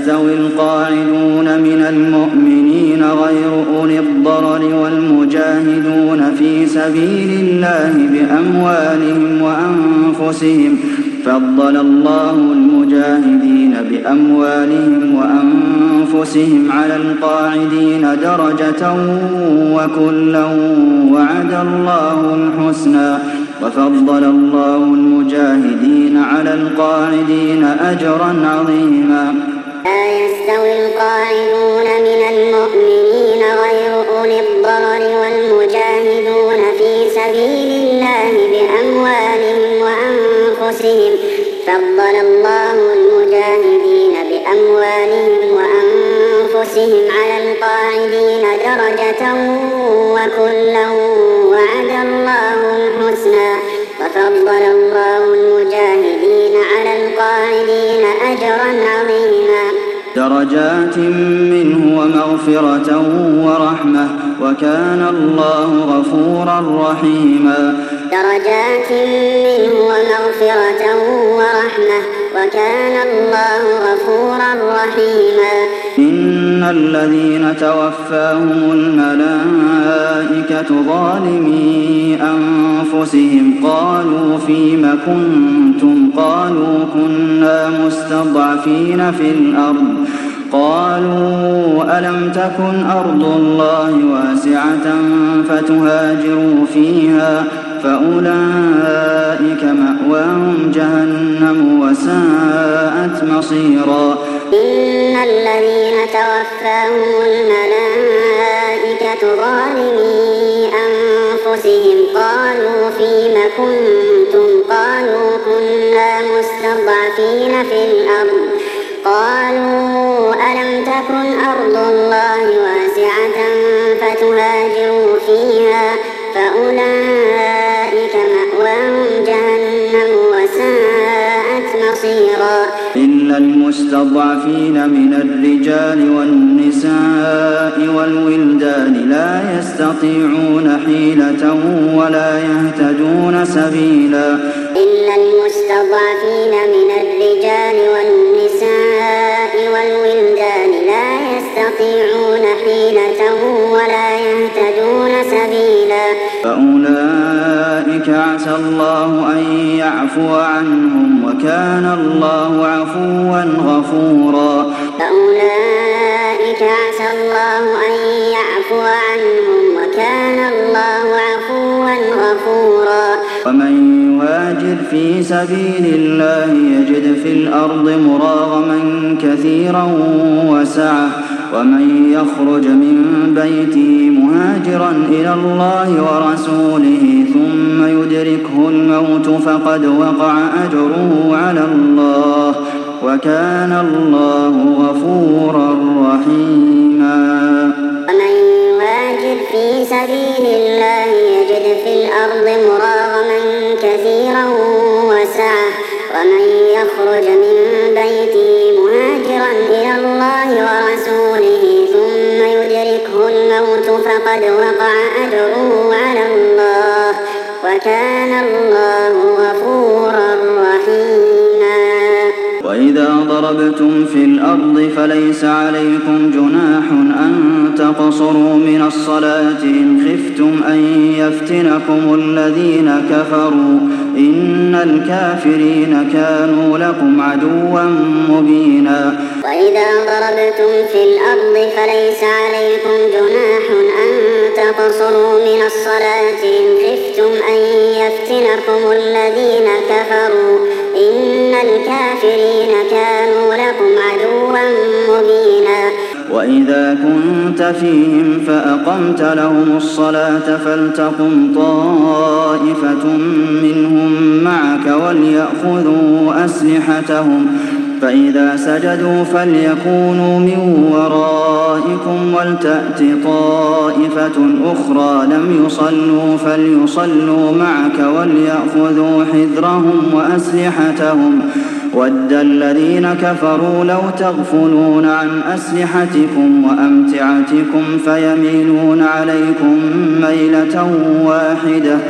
يستوي القاعدون من المؤمنين غير أولي الضرر والمجاهدون في سبيل الله بأموالهم وأنفسهم فضل الله المجاهدين بأموالهم وأنفسهم على القاعدين درجة وكلا وعد الله الحسنى وفضل الله المجاهدين على القاعدين أجرا عظيما. لا يستوي القاعدون من المؤمنين غير أولي الضرر والمجاهدون في سبيل الله بأموالهم وأنفسهم فضل الله المجاهدين بأموالهم وأنفسهم على القاعدين درجة وكلا وعد الله الحسنى وفضل الله المجاهدين على القاعدين أجرا عظيما. درجات منه ومغفرة ورحمة وكان الله غفورا رحيما. درجات منه ومغفرة ورحمة وكان الله غفورا رحيما. إن الذين توفاهم الملائكة ظالمي أنفسهم قالوا فيم كنتم قالوا كنا مستضعفين في الأرض قالوا ألم تكن أرض الله واسعة فتهاجروا فيها فأولئك مأواهم جهنم وساءت مصيرا. إن الذين توفاهم الملائكة ظالمي أنفسهم قالوا فيم كنتم قالوا كنا مستضعفين في الأرض قالوا ألم تكن أرض الله واسعة فتهاجروا فيها فأولئك مأواهم جهنم وساءت مصيرا. إلا المستضعفين من الرجال والنساء والولدان لا يستطيعون حيلة ولا يهتدون سبيلا. إلا المستضعفين من الرجال والنساء والولدان لا يستطيعون حيلة ولا يهتدون سبيلا. فأولئك عسى الله أن يعفو عنهم وكان الله عفوا غفورا. فأولئك عسى الله أن يعفو عنهم وكان الله عفوا غفورا. ومن يهاجر في سبيل الله يجد في الأرض مراغما كثيرا وسعة ومن يخرج من بيته مهاجرا إلى الله ورسوله ثم يدركه الموت فقد وقع أجره على الله وكان الله غفورا رحيما. ومن يهاجر في سبيل الله يجد في الأرض مراغما كثيرا وسعة ومن يخرج من بيته مهاجرا إلى الله ورسوله ثم يدركه الموت فقد وقع أجره على الله وكان الله غفورا رحيما. وإذا ضربتم في الأرض فليس عليكم جناح أن تقصروا من الصلاة إن خفتم أن يفتنكم الذين كفروا إن الكافرين كانوا لكم عدوا مبينا. وإذا ضربتم في الأرض فليس عليكم جناح أن تقصروا من الصلاة إن خفتم أن يفتنكم الذين كفروا إن الكافرين كانوا لكم عدوا مبينا. وإذا كنت فيهم فأقمت لهم الصلاة فلتقم طائفة منهم معك وليأخذوا أسلحتهم فإذا سجدوا فليكونوا من ورائكم ولتأت طائفة أخرى لم يصلوا فليصلوا معك وليأخذوا حذرهم وأسلحتهم ود الذين كفروا لو تغفلون عن أسلحتكم وأمتعتكم فيميلون عليكم ميلة واحدة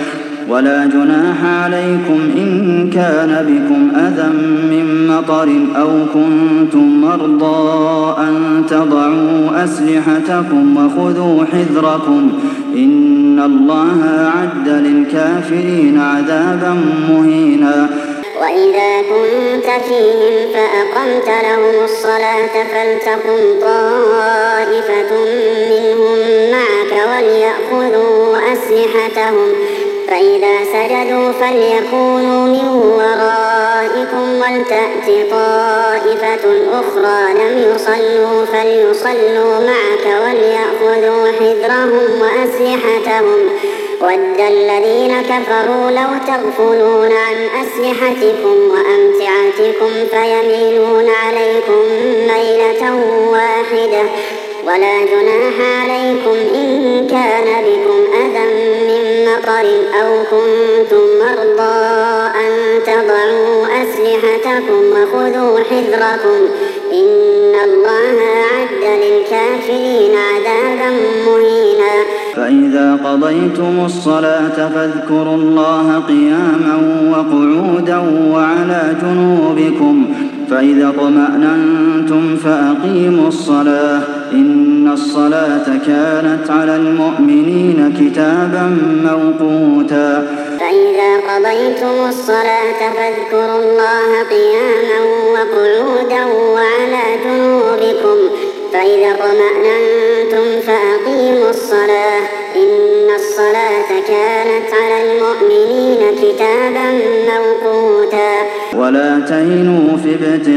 ولا جناح عليكم إن كان بكم أذى من مطر أو كنتم مرضى أن تضعوا أسلحتكم وخذوا حذركم إن الله أعد للكافرين عذابا مهينا. وإذا كنت فيهم فأقمت لهم الصلاة فلتقم طائفة منهم معك وليأخذوا أسلحتهم فإذا سجدوا فليكونوا من ورائكم ولتأت طائفة أخرى لم يصلوا فليصلوا معك وليأخذوا حذرهم وأسلحتهم ود الذين كفروا لو تغفلون عن أسلحتكم وأمتعتكم فيميلون عليكم ميلة واحدة ولا جناح عليكم إن كان بكم أذى من مطر أو كنتم مرضى أن تضعوا أسلحتكم وخذوا حذركم إن الله أعد للكافرين عذابا مهينا. فإذا قضيتم الصلاة فاذكروا الله قياما وقعودا وعلى جنوبكم فإذا اطمأننتم فأقيموا الصلاة إن الصلاة كانت على المؤمنين كتابا موقوتا. فإذا قضيتم الصلاة فاذكروا الله قياما وقعودا وعلى جنوبكم فإذا اطمأننتم فأقيموا الصلاة إن الصلاة كانت على المؤمنين كتابا موقوتا. ولا تهنوا في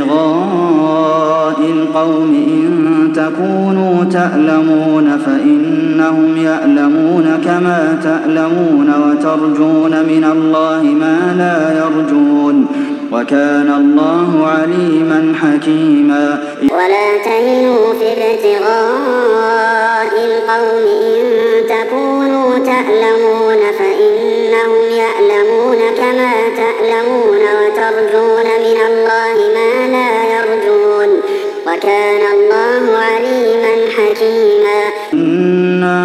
ابتغاء القوم إن تكونوا تألمون فإنهم يألمون كما تألمون وترجون من الله ما لا يرجون وكان الله عليما حكيما. ولا تهنوا في ابتغاء القوم إن تكونوا تألمون فإنهم يألمون كما تألمون وترجون من الله ما لا يرجون وكان الله عليما حكيما. إنا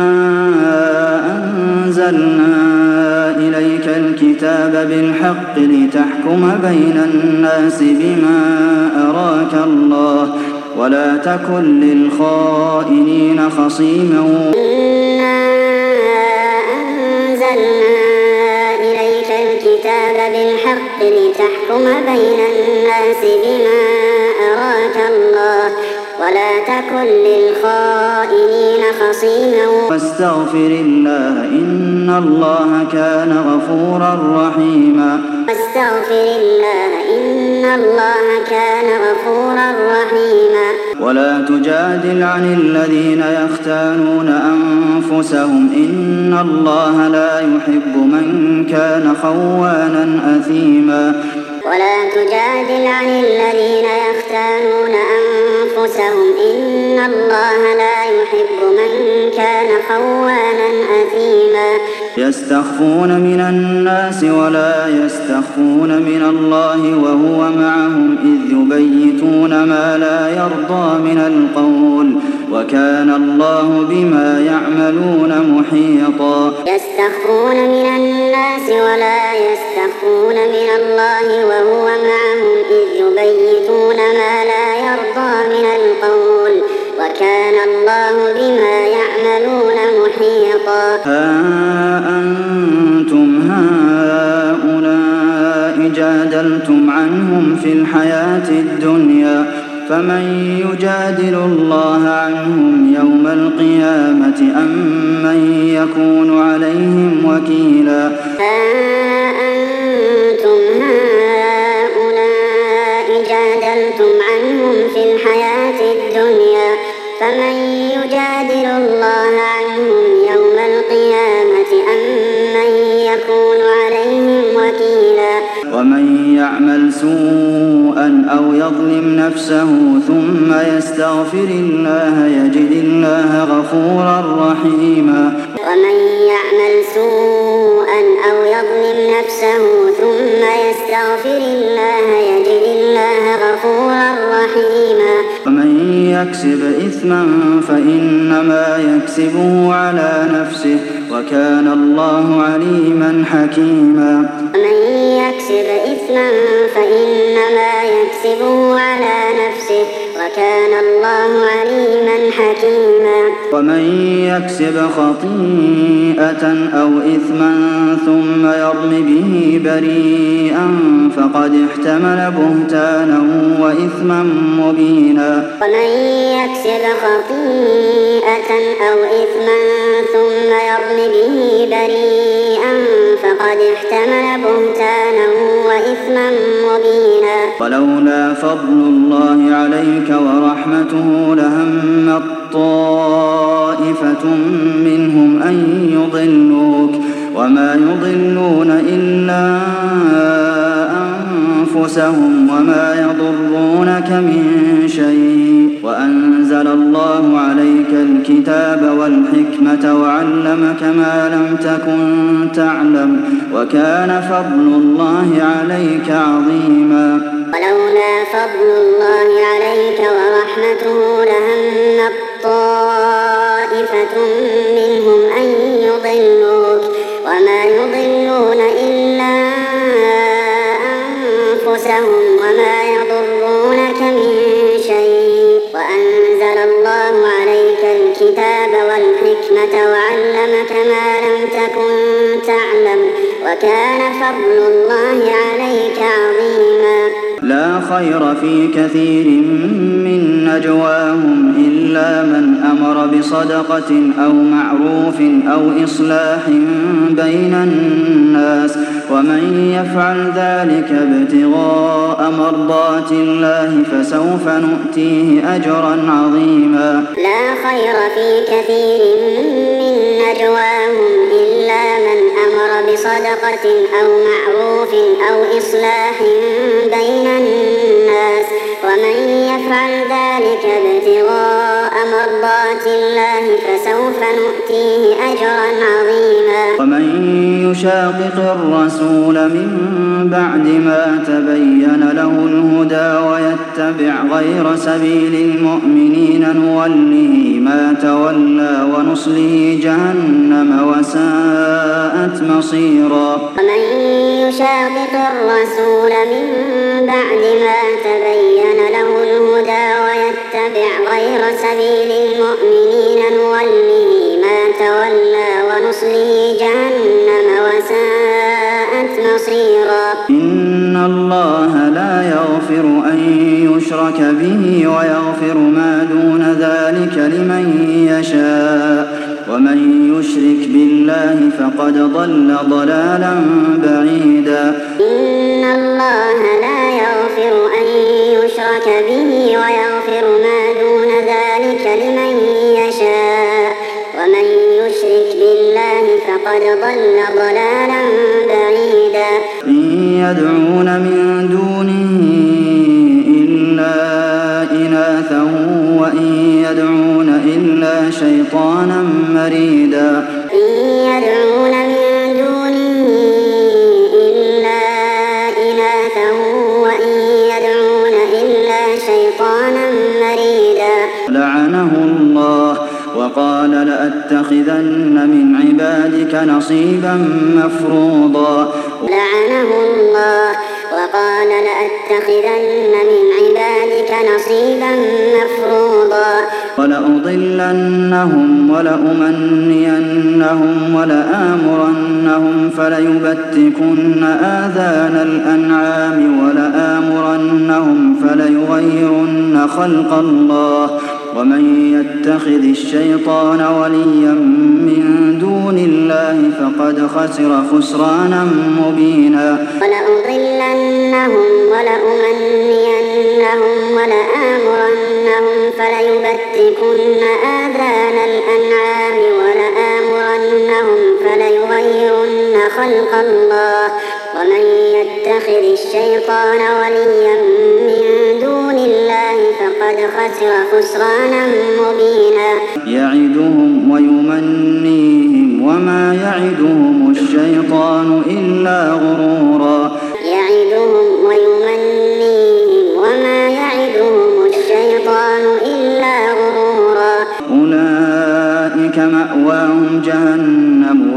أنزلنا إليك الكتاب بالحق لتحكم بين الناس بما أراك الله ولا تكن للخائنين خصيما. إنا أنزلنا إليك الكتاب بالحق لتحكم بين الناس بما أراك الله ولا تكن للخائنين خصيما. واستغفر الله إن الله كان غفورا رحيما. واستغفر الله إن الله كان غفورا رحيما. ولا تجادل عن الذين يختانون أنفسهم إن الله لا يحب من كان خوانا أثيما. ولا تجادل عن الذين يختانون أنفسهم إن الله لا يحب من كان خوانا أثيما. يستخفون من الناس ولا يستخفون من الله وهو معهم إذ يبيتون ما لا يرضى من القول وكان الله بما يعملون محيطا. يستخفون من الناس ولا يستخفون من الله وهو معهم إذ يبيتون ما لا يرضى من القول وكان الله بما يعملون محيطا. ها أنتم هؤلاء جادلتم عنهم في الحياة الدنيا فمن يجادل الله عنهم يوم القيامة أم من يكون عليهم وكيلا. ها أنتم هؤلاء جادلتم عنهم في الحياة الدنيا فمن يجادل الله عنهم يوم القيامة أم من يكون عليهم وكيلا. ومن يعمل سوءا أو يظلم نفسه ثم يستغفر الله يجد الله غفورا رحيما. ومن يعمل سوءا أو يظلم نفسه ثم يستغفر الله يجد الله غفورا رحيما. ومن يكسب إثما فإنما يكسبه على نفسه وكان الله عليما حكيما. ومن يكسب إثما فإنما يكسبه على نفسه وكان الله عليما حكيما. ومن يكسب خطيئة أو إثما ثم يرم به بريئا فقد احتمل بهتانا وإثما مبينا. ومن يكسب خطيئة أو إثما ثم يرم به بريئا فقد احتمل بهتانا وإثما مبينا. ولولا فضل الله عليك ورحمته لهم طائفة منهم أن يضلوك وما يضلون إلا أنفسهم وما يضرونك من شيء. وأنزل الله عليك الكتاب والحكمة وعلمك ما لم تكن تعلم وكان فضل الله عليك عظيما. ولولا فضل الله عليك ورحمته لهم طائفة منهم أن يضلوك وما يضلون إلا أنفسهم وما يضرونك من شيء. وأنزل الله عليك الكتاب والحكمة وعلمك ما لم تكن تعلم وكان فضل الله عليك عظيما. لا خير في كثير من نجواهم إلا من أمر بصدقة أو معروف أو إصلاح بين الناس ومن يفعل ذلك ابتغاء مرضات الله فسوف نؤتيه أجرا عظيما. لا خير في كثير من نجواهم إلا من أمر بصدقة أو معروف أو إصلاح بين الناس ومن يفعل ذلك ابتغاء مرضات الله فسوف نؤتيه أجرا عظيما. ومن يشاقق الرسول من بعد ما تبين له الهدى ويتبع غير سبيل المؤمنين نوله ما تولى ونصله جهنم وساءت مصيرا. ومن يشاقق الرسول من بعد ما تبين له الهدى ويتبع غير سبيل المؤمنين نوله ما تولى ونصله جهنم وساءت مصيرا. إن الله لا يغفر أن يشرك به ويغفر ما دون ذلك لمن يشاء ومن يشرك بالله فقد ضل ضلالا بعيدا. إن الله لا يغفر أن يشرك به ويغفر ما دون ذلك لمن يشاء ومن يشرك بالله فقد ضل ضلالا بعيدا. إن يدعون من دونه إلا إناثا وإن يدعون إلا شيطانا مريدا. إن يدعون من دونه إلا إناثا وإن يدعون إلا شيطانا مريدا. لعنه الله وقال لأتخذن من عبادك نصيبا مفروضا. لعنه الله وقال لأتخذن من عبادك نصيبا مفروضا. ولأضلنهم ولأمنينهم ولآمرنهم فليبتكن آذان الأنعام ولآمرنهم فليغيرن خلق الله ومن يتخذ الشيطان وليا من دون الله فقد خسر خسرانا مبينا. ولأضلنهم ولأمنينهم ولآمرنهم فليبتكن آذان الأنعام ولآمرنهم فليغيرن خلق الله ومن يتخذ الشيطان وليا من دون الله فقد خسر خسرانا مبينا. يعدهم ويمنيهم وما يعدهم الشيطان إلا غرورا. يعدهم ويمنيهم وما يعدهم الشيطان إلا غرورا. أولئك مأواهم جهنم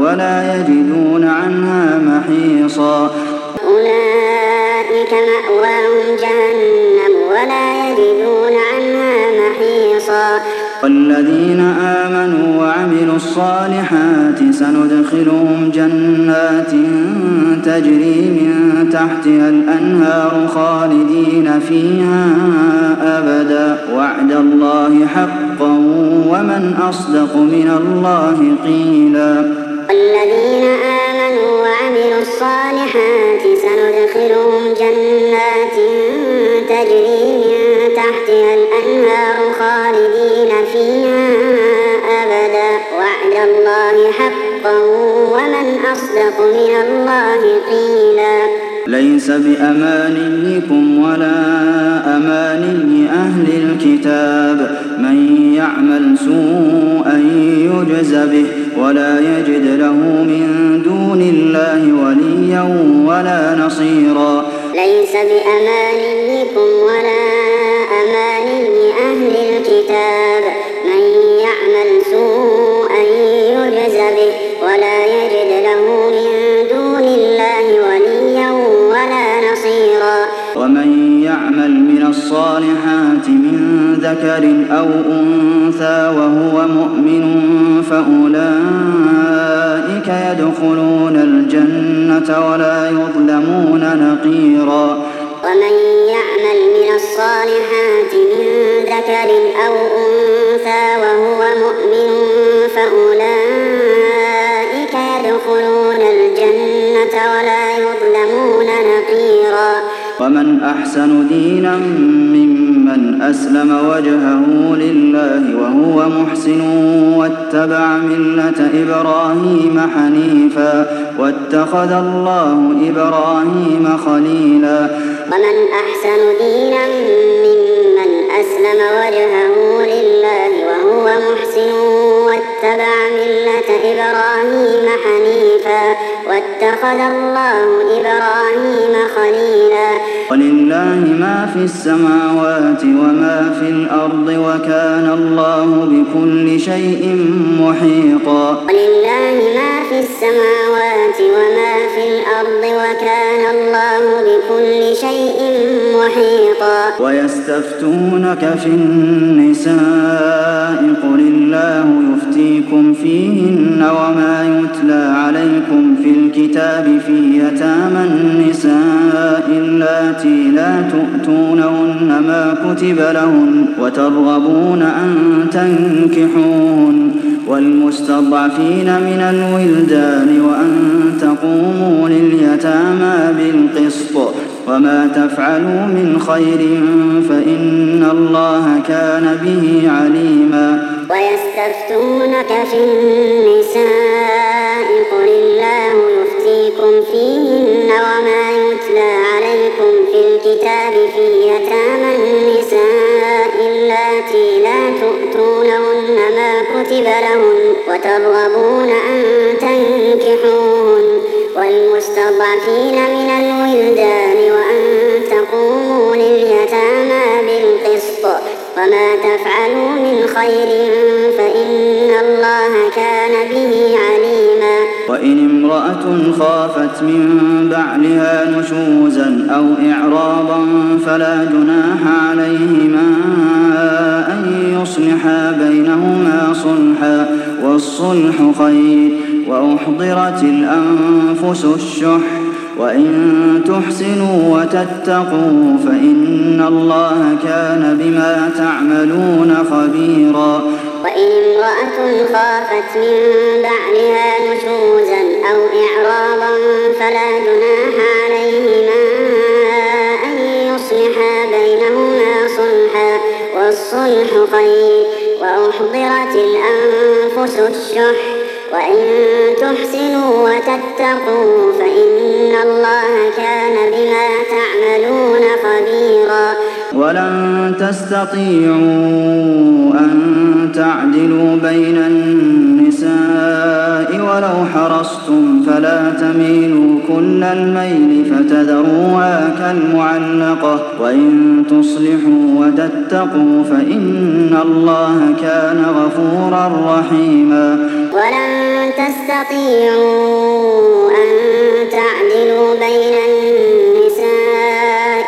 مأواهم جهنم ولا يجدون عنها محيصا والذين آمنوا وعملوا الصالحات سندخلهم جنات تجري من تحتها الأنهار خالدين فيها أبدا وعد الله حقا ومن أصدق من الله قيلا والذين آمنوا وعملوا الصالحات سندخلهم جنات تجري من تحتها الأنهار خالدين فيها أبدا وعد الله حقا ومن أصدق من الله قيلا ليس بأمانيكم ولا أماني أهل الكتاب من يعمل سوءا يجز به ولا يجد له من دون الله وليا ولا نصيرا ليس بأمانيكم ولا أماني أهل الكتاب من يعمل سوءا يجز به ولا يجد له من دون الله وليا ولا نصيرا ومن يعمل من الصالحات من ذكر أو أنثى وهو مؤمن فأولئك يدخلون الجنة ولا يظلمون نقيرا ومن يعمل من الصالحات من ذكر أو أنثى وهو مؤمن فأولئك يدخلون الجنة ولا يظلمون نقيرا ومن أحسن دينا ممن أسلم وجهه لله وهو محسن واتبع ملة إبراهيم حنيفا واتخذ الله إبراهيم خليلا ومن أحسن دينا ممن أسلم وجهه لله وهو محسن واتبع ملة إبراهيم حنيفا واتخذ الله إبراهيم خليلا ولله ما في السماوات وما في الأرض وكان الله بكل شيء محيطا ولله ما في السماوات وما في الأرض وكان الله بكل شيء محيطا ويستفتونك في النساء قل الله يفتيكم فيهن وما يتلى عليكم في الكتاب في يتامى النساء اللاتي لا تؤتونهن ما كتب لهن وترغبون أن تنكحوهن والمستضعفين من الولدان وأن تقوموا لليتامى بالقسط وما تفعلوا من خير فإن الله كان به عليما ويستفتونك في النساء قل الله يفتيكم فيهن وما يتلى عليكم في الكتاب في يتامى النساء اللاتي لا تؤتونهن ما كتب لهن وترغبون أن تنكحوهن والمستضعفين من الولدان وأن تقوموا لليتامى بالقسط وما تفعلوا من خير فإن الله كان به عليما وإن امرأة خافت من بعلها نشوزا أو إعراضا فلا جناح عليهما أن يصلحا بينهما صلحا والصلح خير وأحضرت الأنفس الشح وإن تحسنوا وتتقوا فإن الله كان بما تعملون خبيرا وإن امرأة خافت من بعلها نشوزا أو إعراضا فلا جناح عليهما أن يصلحا بينهما صلحا والصلح خير وأحضرت الأنفس الشح وإن تحسنوا وتتقوا فإن الله كان بما تعملون خبيرا ولن تستطيعوا أن تعدلوا بين النساء ولو حرصتم فلا تميلوا كل الميل فتذروها كالمعلقة وإن تصلحوا وتتقوا فإن الله كان غفورا رحيما ولن تستطيعوا أن تعدلوا بين النساء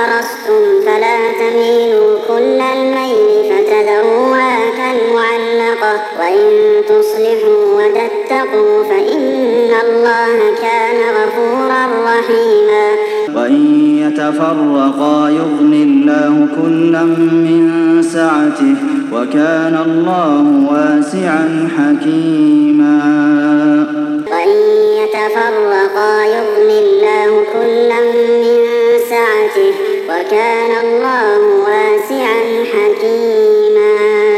حرصتم فلا تميلوا كل الميل فتذروها كالمعلقة وإن تصلحوا وتتقوا فإن الله كان غفورا رحيما وإن يتفرقا يغن الله كلا من سعته وكان الله واسعا حكيما وإن يتفرقا يغن الله كلا من سعته وكان الله واسعا حكيما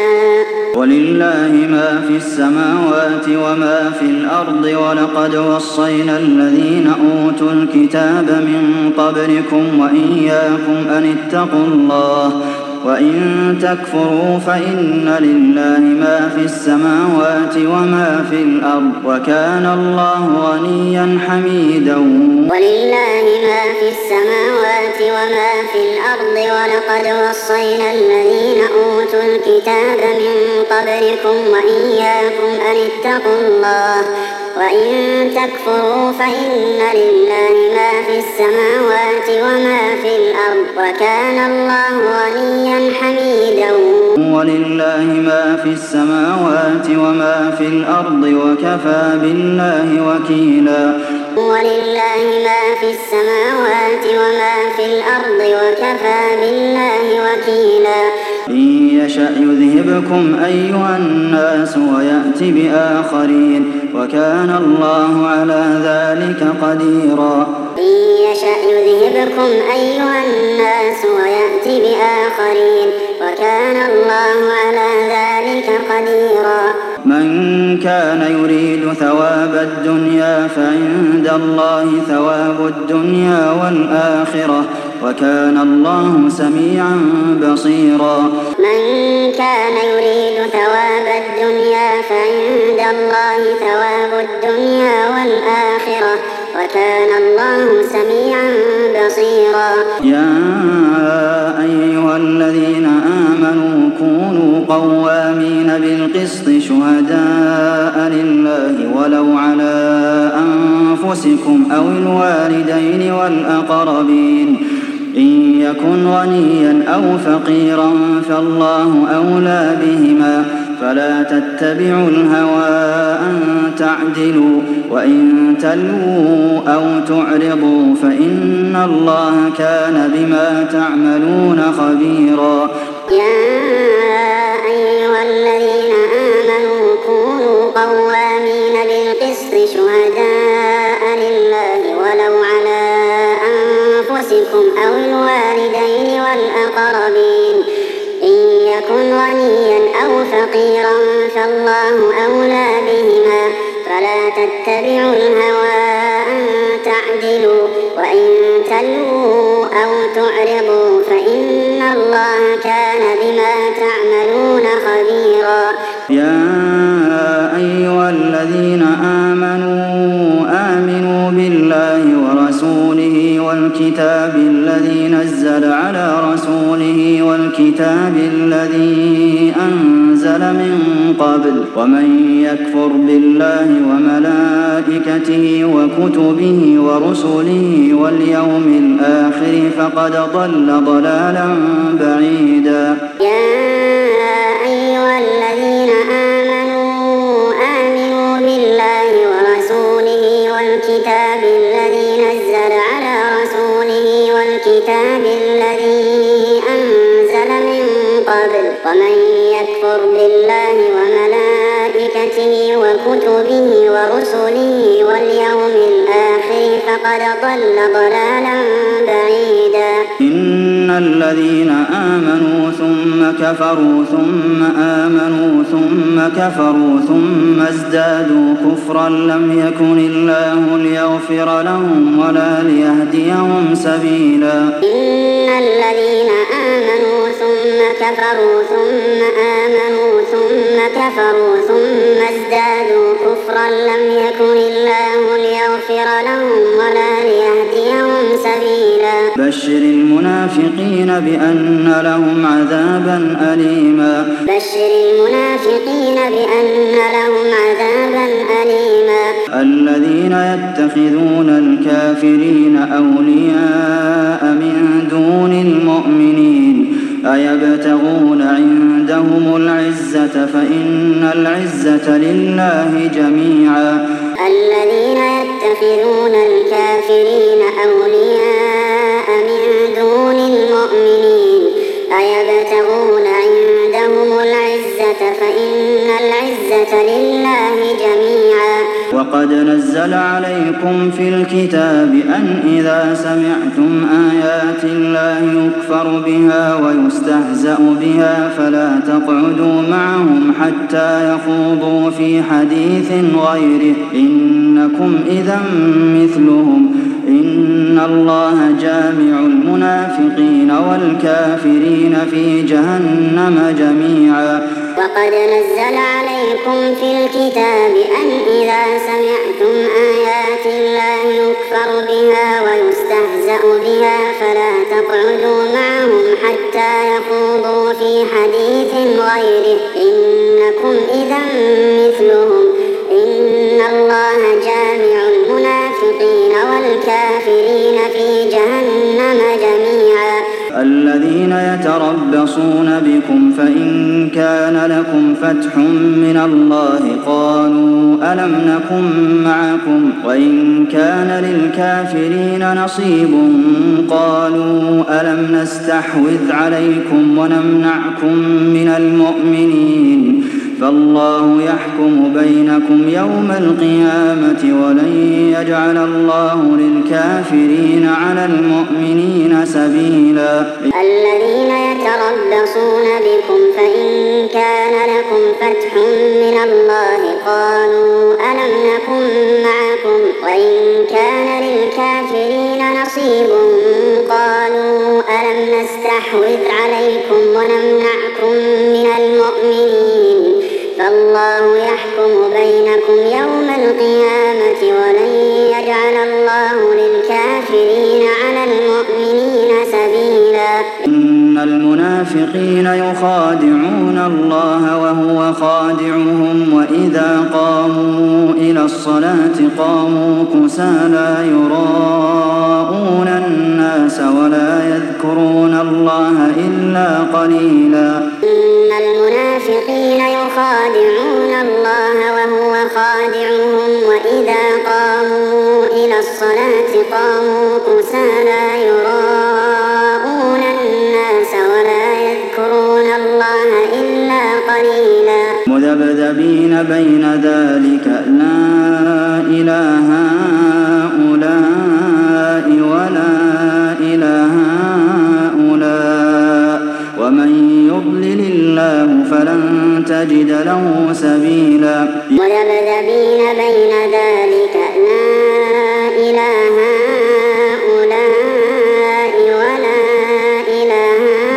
ولله ما في السماوات وما في الأرض ولقد وصينا الذين أوتوا الكتاب من قبلكم وإياكم أن اتقوا الله وإن تكفروا فإن لله ما في السماوات وما في الأرض وكان الله غنيا حميدا ولله ما في السماوات وما في الأرض ولقد وصينا الذين أوتوا الكتاب من قبلكم وإياكم أن اتقوا الله وإن تكفروا فإن لله ما في السماوات وما في الأرض وكان الله غنيا حميدا ولله ما في السماوات وما في الأرض وكفى بالله وكيلا ولله ما في السماوات وما في الأرض وكفى بالله وكيلا إن يشأ يذهبكم أيها الناس ويأتي بآخرين وكان الله على ذلك قديرا إن يشأ يذهبكم أيها الناس ويأتي بآخرين وكان الله على ذلك قديرا من كان يريد ثواب الدنيا فعند الله ثواب الدنيا والآخرة وكان الله سميعا بصيرا من كان يريد ثواب الدنيا فعند الله ثواب الدنيا والآخرة وكان الله سميعا بصيرا يا أيها الذين آمنوا كونوا قوامين بالقسط شهداء لله ولو على أنفسكم أو الوالدين والأقربين إن يكن غنيا أو فقيرا فالله أولى بهما فلا تتبعوا الهوى أن تعدلوا وإن تلووا أو تعرضوا فإن الله كان بما تعملون خبيرا يا أيها الذين آمنوا كونوا قوامين بالقسط شهداء لله ولو على أنفسكم أو الوالدين والأقربين إن يكن غنيا أو فقيرا فالله أولى بهما فلا تتبعوا الهوى أن تعدلوا وإن تلووا أو تعرضوا فإن الله كان بما تعملون خبيرا يا أيها الذين آمنوا آمنوا بالله ورسوله والكتاب الذي نزل على رسوله والكتاب الذي أنزل من قبل ومن يكفر بالله وملائكته وكتبه ورسله واليوم الآخر فقد ضل ضلالا بعيدا يا أيها الذين آمنوا آمنوا بالله ورسوله والكتاب الذي نزل على رسوله والكتاب الذي أنزل من قبل ومن يكفر بالله وملائكته وكتبه ورسله واليوم الآخر فقد ضل ضلالا بعيدا إن الذين آمنوا ثم كفروا ثم آمنوا ثم كفروا ثم ازدادوا كفرا لم يكن الله ليغفر لهم ولا ليهديهم سبيلا إن الذين آمنوا ثم كفروا ثم آمنوا ثم كفروا ثم ازدادوا كفرا لم يكن الله ليغفر لهم ولا ليهديهم سبيلا بشر المنافقين بأن لهم عذابا أليما بشر المنافقين بأن لهم عذابا أليما الذين يتخذون الكافرين أولياء من دون أيبتغون عندهم العزة فإن العزة لله جميعا. الذين يتخذون الكافرين أولياء من دون المؤمنين أيبتغون عندهم العزة فإن العزة لله جميعا. وقد نزل عليكم في الكتاب أن إذا سمعتم آيات الله يكفر بها ويستهزأ بها فلا تقعدوا معهم حتى يخوضوا في حديث غيره إنكم إذا مثلهم إن الله جامع المنافقين والكافرين في جهنم جميعا. وقد نزل عليكم في الكتاب أن إذا سمعتم آيات الله يكفر بها ويستهزأ بها فلا تقعدوا معهم حتى يخوضوا في حديث غيره إنكم إذا مثلهم إن الله جامع المنافقين والكافرين في جهنم جميعا. الذين يتربصون بكم فإن كان لكم فتح من الله قالوا ألم نكن معكم وإن كان للكافرين نصيب قالوا ألم نستحوذ عليكم ونمنعكم من المؤمنين فالله يحكم بينكم يوم القيامة ولن يجعل الله للكافرين على المؤمنين سبيلا. الذين يتربصون بكم فإن كان لكم فتح من الله قالوا ألم نكن معكم وإن كان للكافرين نصيب قالوا ألم نستحوذ عليكم ونمنعكم من المؤمنين فالله يحكم بينكم يوم القيامة ولن يجعل الله للكافرين على المؤمنين سبيلا. إن المنافقين يخادعون الله وهو خادعهم وإذا قاموا إلى الصلاة قاموا كسالى يراءون الناس ولا يذكرون الله إلا قليلا. إن المنافقين يخادعون الله وهو خادعهم وإذا قاموا إلى الصلاة قاموا كسالى يراءون الناس ولا يذكرون الله إلا قليلا. مذبذبين بين ذلك لا إله هؤلاء ولا إله هؤلاء ومن يضلل الله فلن تجد له سبيلا. مذبذبين بين ذلك لا إله هؤلاء ولا إله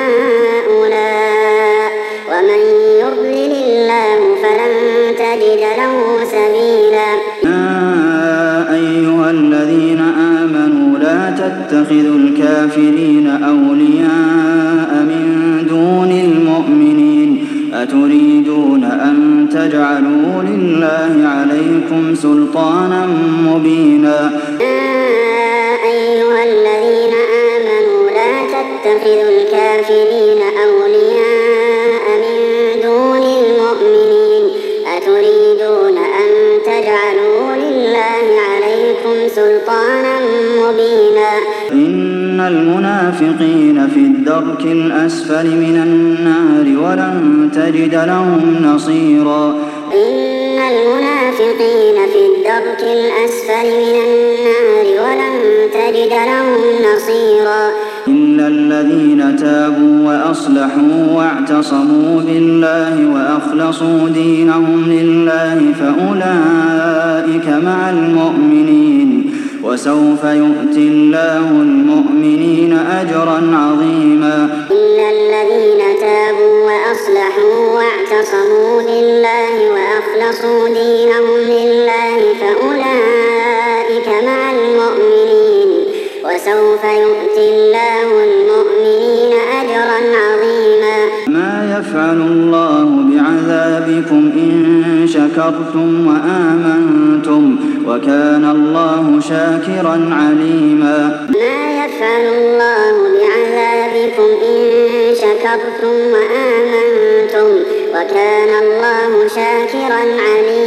هؤلاء ومن يضلل الله فلن تجد له سبيلا. يا أيها الذين آمنوا لا تتخذوا الكافرين أولياء من دون المؤمنين أتريدون أن تجعلوا لله عليكم سلطانا مبينا. يا أيها الذين آمنوا لا تتخذوا الكافرين أولياء من دون المؤمنين أتريدون أن تجعلوا لله عليكم سلطانا مبينا. إن المنافقين في الدرك الأسفل من النار ولن تجد لهم نصيرا. إن المنافقين في الدرك الأسفل من النار ولن تجد لهم نصيرا. إلا الذين تابوا وأصلحوا واعتصموا بالله وأخلصوا دينهم لله فأولئك مع المؤمنين وسوف يؤتي الله المؤمنين أجرا عظيما. إلا الذين تابوا وأصلحوا واعتصموا بالله وأخلصوا دينهم لله فأولئك مع المؤمنين وسوف يؤتي الله المؤمنين أجرا عظيما. ما يفعل الله بعذابكم إن شكرتم وآمنتم وكان الله شاكرا عليما. ما يفعل الله بعذابكم إن شكرتم كفرتم وآمنتم وكان الله شاكرا عليما.